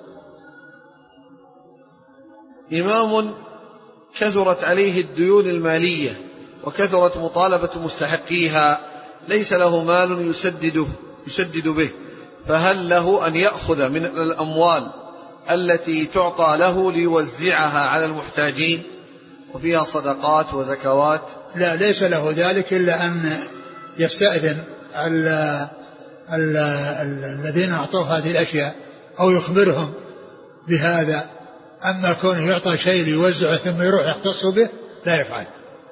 إمام كثرت عليه الديون المالية وكثرت مطالبة مستحقيها، ليس له مال يسدد, يسدد به، فهل له أن يأخذ من الأموال التي تعطى له ليوزعها على المحتاجين وفيها صدقات وزكوات؟ لا، ليس له ذلك إلا أن يستأذن ال ال ال الذين أعطوه هذه الأشياء أو يخبرهم بهذا. أما كونه يعطى شيء ليوزعه ثم يروح يختص به لا يفعل.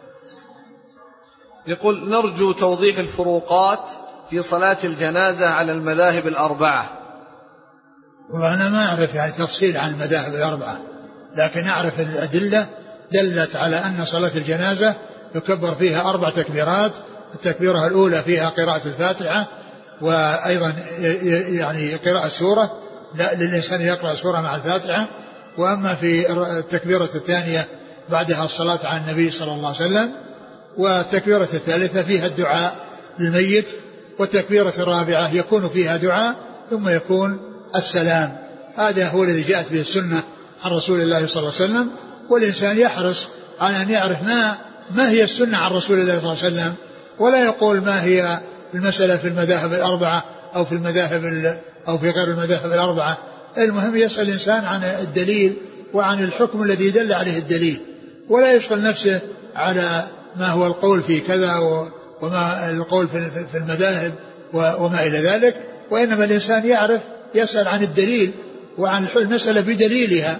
يقول نرجو توضيح الفروقات في صلاة الجنازة على المذاهب الأربعة. وأنا ما أعرف يعني تفصيل عن المذاهب الأربعة، لكن أعرف الأدلة دلت على أن صلاة الجنازة يكبر فيها أربع تكبيرات. التكبيرة الأولى فيها قراءة الفاتحة، وأيضا يعني قراءة سورة، لا للإنسان يقرأ سورة مع الفاتحة. وأما في التكبيرة الثانية بعدها الصلاة على النبي صلى الله عليه وسلم. والتكبيرة الثالثة فيها الدعاء للميت. والتكبيرة الرابعة يكون فيها دعاء ثم يكون السلام. هذا هو الذي جاءت به السنة عن رسول الله صلى الله عليه وسلم. والإنسان يحرص على أن يعرف ما ما هي السنة عن رسول الله صلى الله عليه وسلم، ولا يقول ما هي المسألة في المذاهب الأربعة أو في المذاهب أو في غير المذاهب الأربعة. المهم يسأل الإنسان عن الدليل وعن الحكم الذي دل عليه الدليل، ولا يشغل نفسه على ما هو القول في كذا وما القول في المذاهب وما إلى ذلك. وإنما الإنسان يعرف يسأل عن الدليل وعن المسألة بدليلها.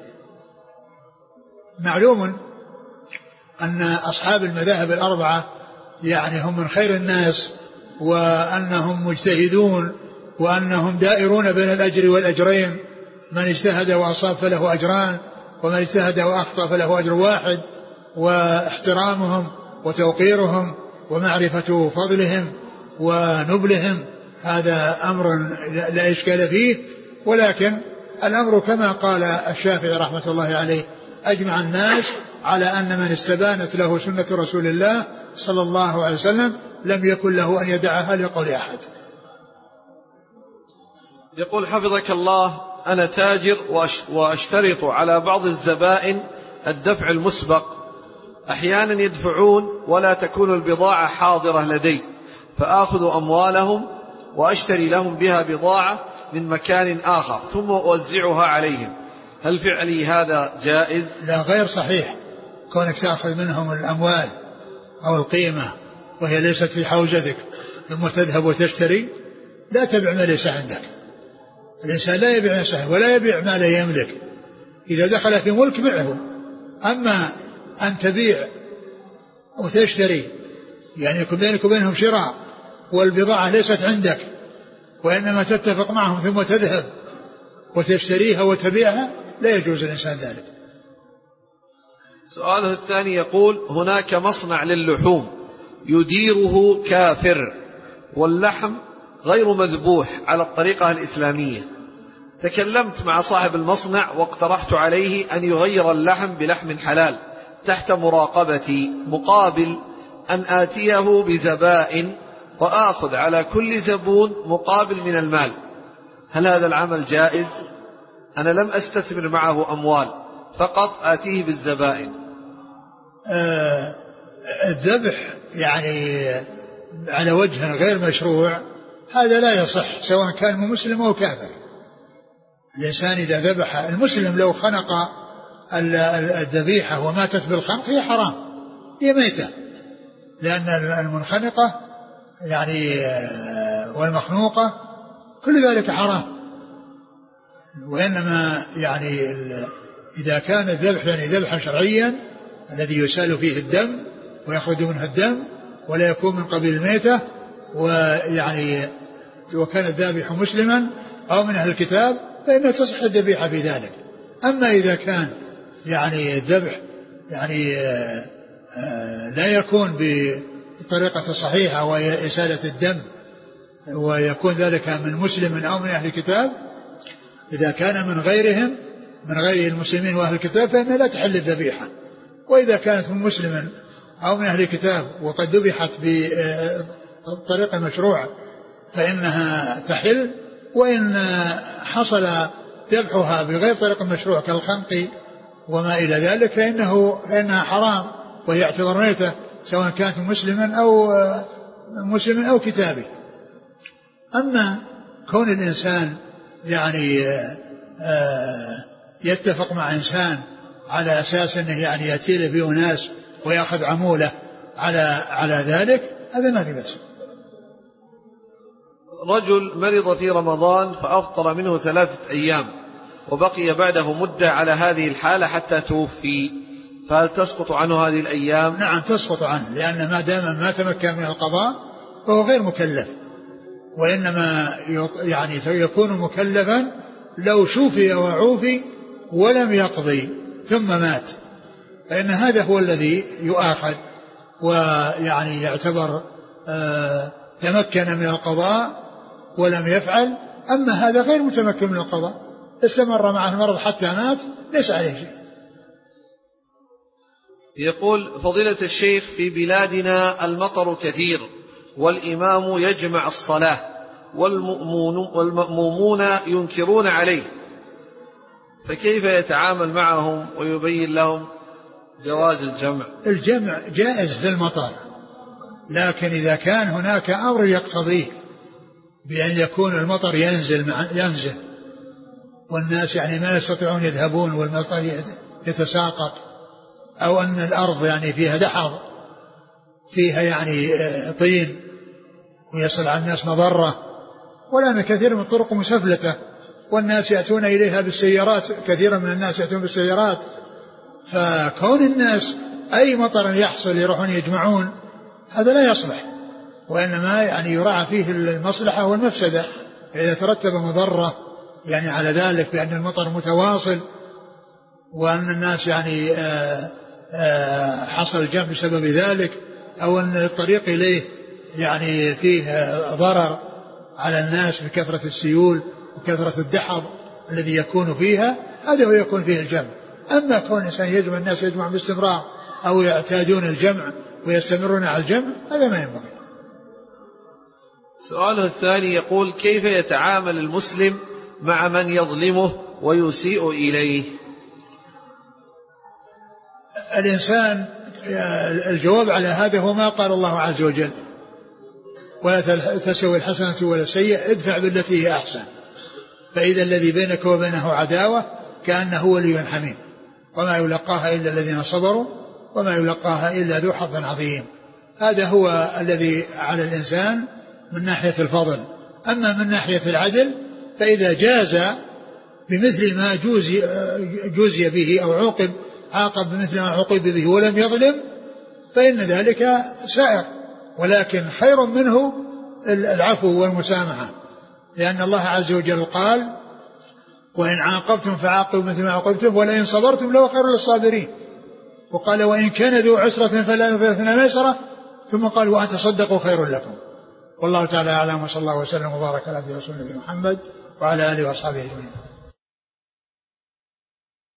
معلوم أن أصحاب المذاهب الأربعة يعني هم من خير الناس، وأنهم مجتهدون، وأنهم دائرون بين الأجر والأجرين. من اجتهد وأصاب فله أجران، ومن اجتهد وأخطأ فله أجر واحد. واحترامهم وتوقيرهم ومعرفة فضلهم ونبلهم هذا أمر لا إشكال فيه. ولكن الأمر كما قال الشافعي رحمة الله عليه: أجمع الناس على أن من استبانت له سنة رسول الله صلى الله عليه وسلم لم يكن له أن يدعها لقول أحد. يقول حفظك الله: أنا تاجر وأشترط على بعض الزبائن الدفع المسبق، أحيانا يدفعون ولا تكون البضاعة حاضرة لدي، فآخذ أموالهم وأشتري لهم بها بضاعة من مكان آخر ثم أوزعها عليهم، هل فعلي هذا جائز؟ لا، غير صحيح. كونك تأخذ منهم الأموال أو القيمة وهي ليست في حوزتك ثم تذهب وتشتري، لا تبيع ما ليس عندك. الإنسان لا يبيع نفسه ولا يبيع ما لا يملك. إذا دخل في ملك بيعه. أما أن تبيع وتشتري يعني يكون بينك وبينهم شراء والبضاعة ليست عندك وإنما تتفق معهم ثم تذهب وتشتريها وتبيعها، لا يجوز الإنسان ذلك. سؤاله الثاني يقول: هناك مصنع للحوم يديره كافر واللحم غير مذبوح على الطريقة الإسلامية، تكلمت مع صاحب المصنع واقترحت عليه أن يغير اللحم بلحم حلال تحت مراقبتي مقابل أن آتيه بزبائن وآخذ على كل زبون مقابل من المال، هل هذا العمل جائز؟ أنا لم أستثمر معه أموال، فقط آتيه بالزبائن. آه الذبح يعني على وجه غير مشروع هذا لا يصح، سواء كان مسلم أو كافر. الإنسان إذا ذبح، المسلم لو خنق الذبيحة وماتت بالخنق هي حرام، هي ميتة، لأن المنخنقة يعني والمخنوقة كل ذلك حرام. وإنما يعني إذا كان الذبح يعني ذبحا شرعيا الذي يسال فيه الدم ويخرج منه الدم ولا يكون من قبيل الميتة، ويعني وكان الذابح مسلما أو من أهل الكتاب فإنه تصح الذبيحة في ذلك. أما إذا كان يعني الذبح يعني آآ آآ لا يكون بالطريقة الصحيحة وهي إسالة الدم ويكون ذلك من مسلم أو من أهل الكتاب، إذا كان من غيرهم من غير المسلمين وأهل الكتاب فإنها لا تحل الذبيحة. وإذا كانت من مسلم أو من أهل الكتاب وقد ذبحت بطريقة مشروعة فإنها تحل. وإن حصل ذبحها بغير طريقة مشروع كالخنق وما إلى ذلك فإنه فإنها حرام وهي اعتبار ميتة، سواء كانت مسلما أو مسلم أو كتابي. أما كون الإنسان يعني يتفق مع إنسان على أساس أنه يعني يأتي به ناس ويأخذ عمولة على على ذلك، هذا ما في بأس. رجل مرض في رمضان فأفطر منه ثلاثة أيام وبقي بعده مدة على هذه الحالة حتى توفي، فهل تسقط عنه هذه الأيام؟ نعم تسقط عنه، لأن ما دام ما تمكن من القضاء فهو غير مكلف، وإنما يعني يكون مكلفا لو شوفي وعوفي ولم يقضي ثم مات، فإن هذا هو الذي يؤاخذ ويعني يعتبر آه تمكن من القضاء ولم يفعل. أما هذا غير متمكن من القضاء، استمر معه المرض حتى مات ليس عليه شيء. يقول: فضيلة الشيخ، في بلادنا المطر كثير والإمام يجمع الصلاة والمؤمون والمأمومون ينكرون عليه، فكيف يتعامل معهم ويبين لهم جواز الجمع؟ الجمع جائز في المطر، لكن إذا كان هناك أمر يقتضيه بأن يكون المطر ينزل مع ينزل والناس يعني ما يستطيعون يذهبون والمطر يتساقط، أو أن الأرض يعني فيها دحض فيها يعني طين ويصل على الناس مضرة، ولأن كثير من الطرق مسفلتة والناس يأتون إليها بالسيارات، كثيرا من الناس يأتون بالسيارات، فكون الناس أي مطر يحصل يروحون يجمعون هذا لا يصلح، وإنما يعني يراعى فيه المصلحة والمفسدة. إذا ترتب مضرة يعني على ذلك بأن المطر متواصل وأن الناس يعني آآ آآ حصل الجمع بسبب ذلك، أو أن الطريق إليه يعني فيه ضرر على الناس بكثرة السيول وكثرة الدحض، الذي يكون فيها هذا هو يكون فيه الجمع. أما كون الإنسان يجمع الناس يجمع باستمرار أو يعتادون الجمع ويستمرون على الجمع هذا ما ينبغي. سؤاله الثاني يقول: كيف يتعامل المسلم مع من يظلمه ويسيء إليه؟ الإنسان الجواب على هذا هو ما قال الله عز وجل: ولا تستوي الحسنة ولا السيئة ادفع بالتي هي أحسن فإذا الذي بينك وبينه عداوة كأنه ولي حميم وما يلقاها إلا الذين صبروا وما يلقاها إلا ذو حظ عظيم. هذا هو الذي على الإنسان من ناحية الفضل. أما من ناحية العدل فإذا جاز بمثل ما جوزي, جوزي به أو عوقب عاقب بمثل ما عوقب به ولم يظلم فإن ذلك سائر، ولكن خير منه العفو والمسامحة، لأن الله عز وجل قال: وإن عاقبتم فعاقبوا مثل ما عاقبتم ولئن صبرتم لهو خير للصابرين. وقال: وإن كان ذو عسرة فلا نفرة ميسرة، ثم قال: وأن تصدقوا خير لكم. والله تعالى أعلم، وصلى الله وسلم وبارك على عبده ورسوله محمد وعلى آله وأصحابه أجمعين.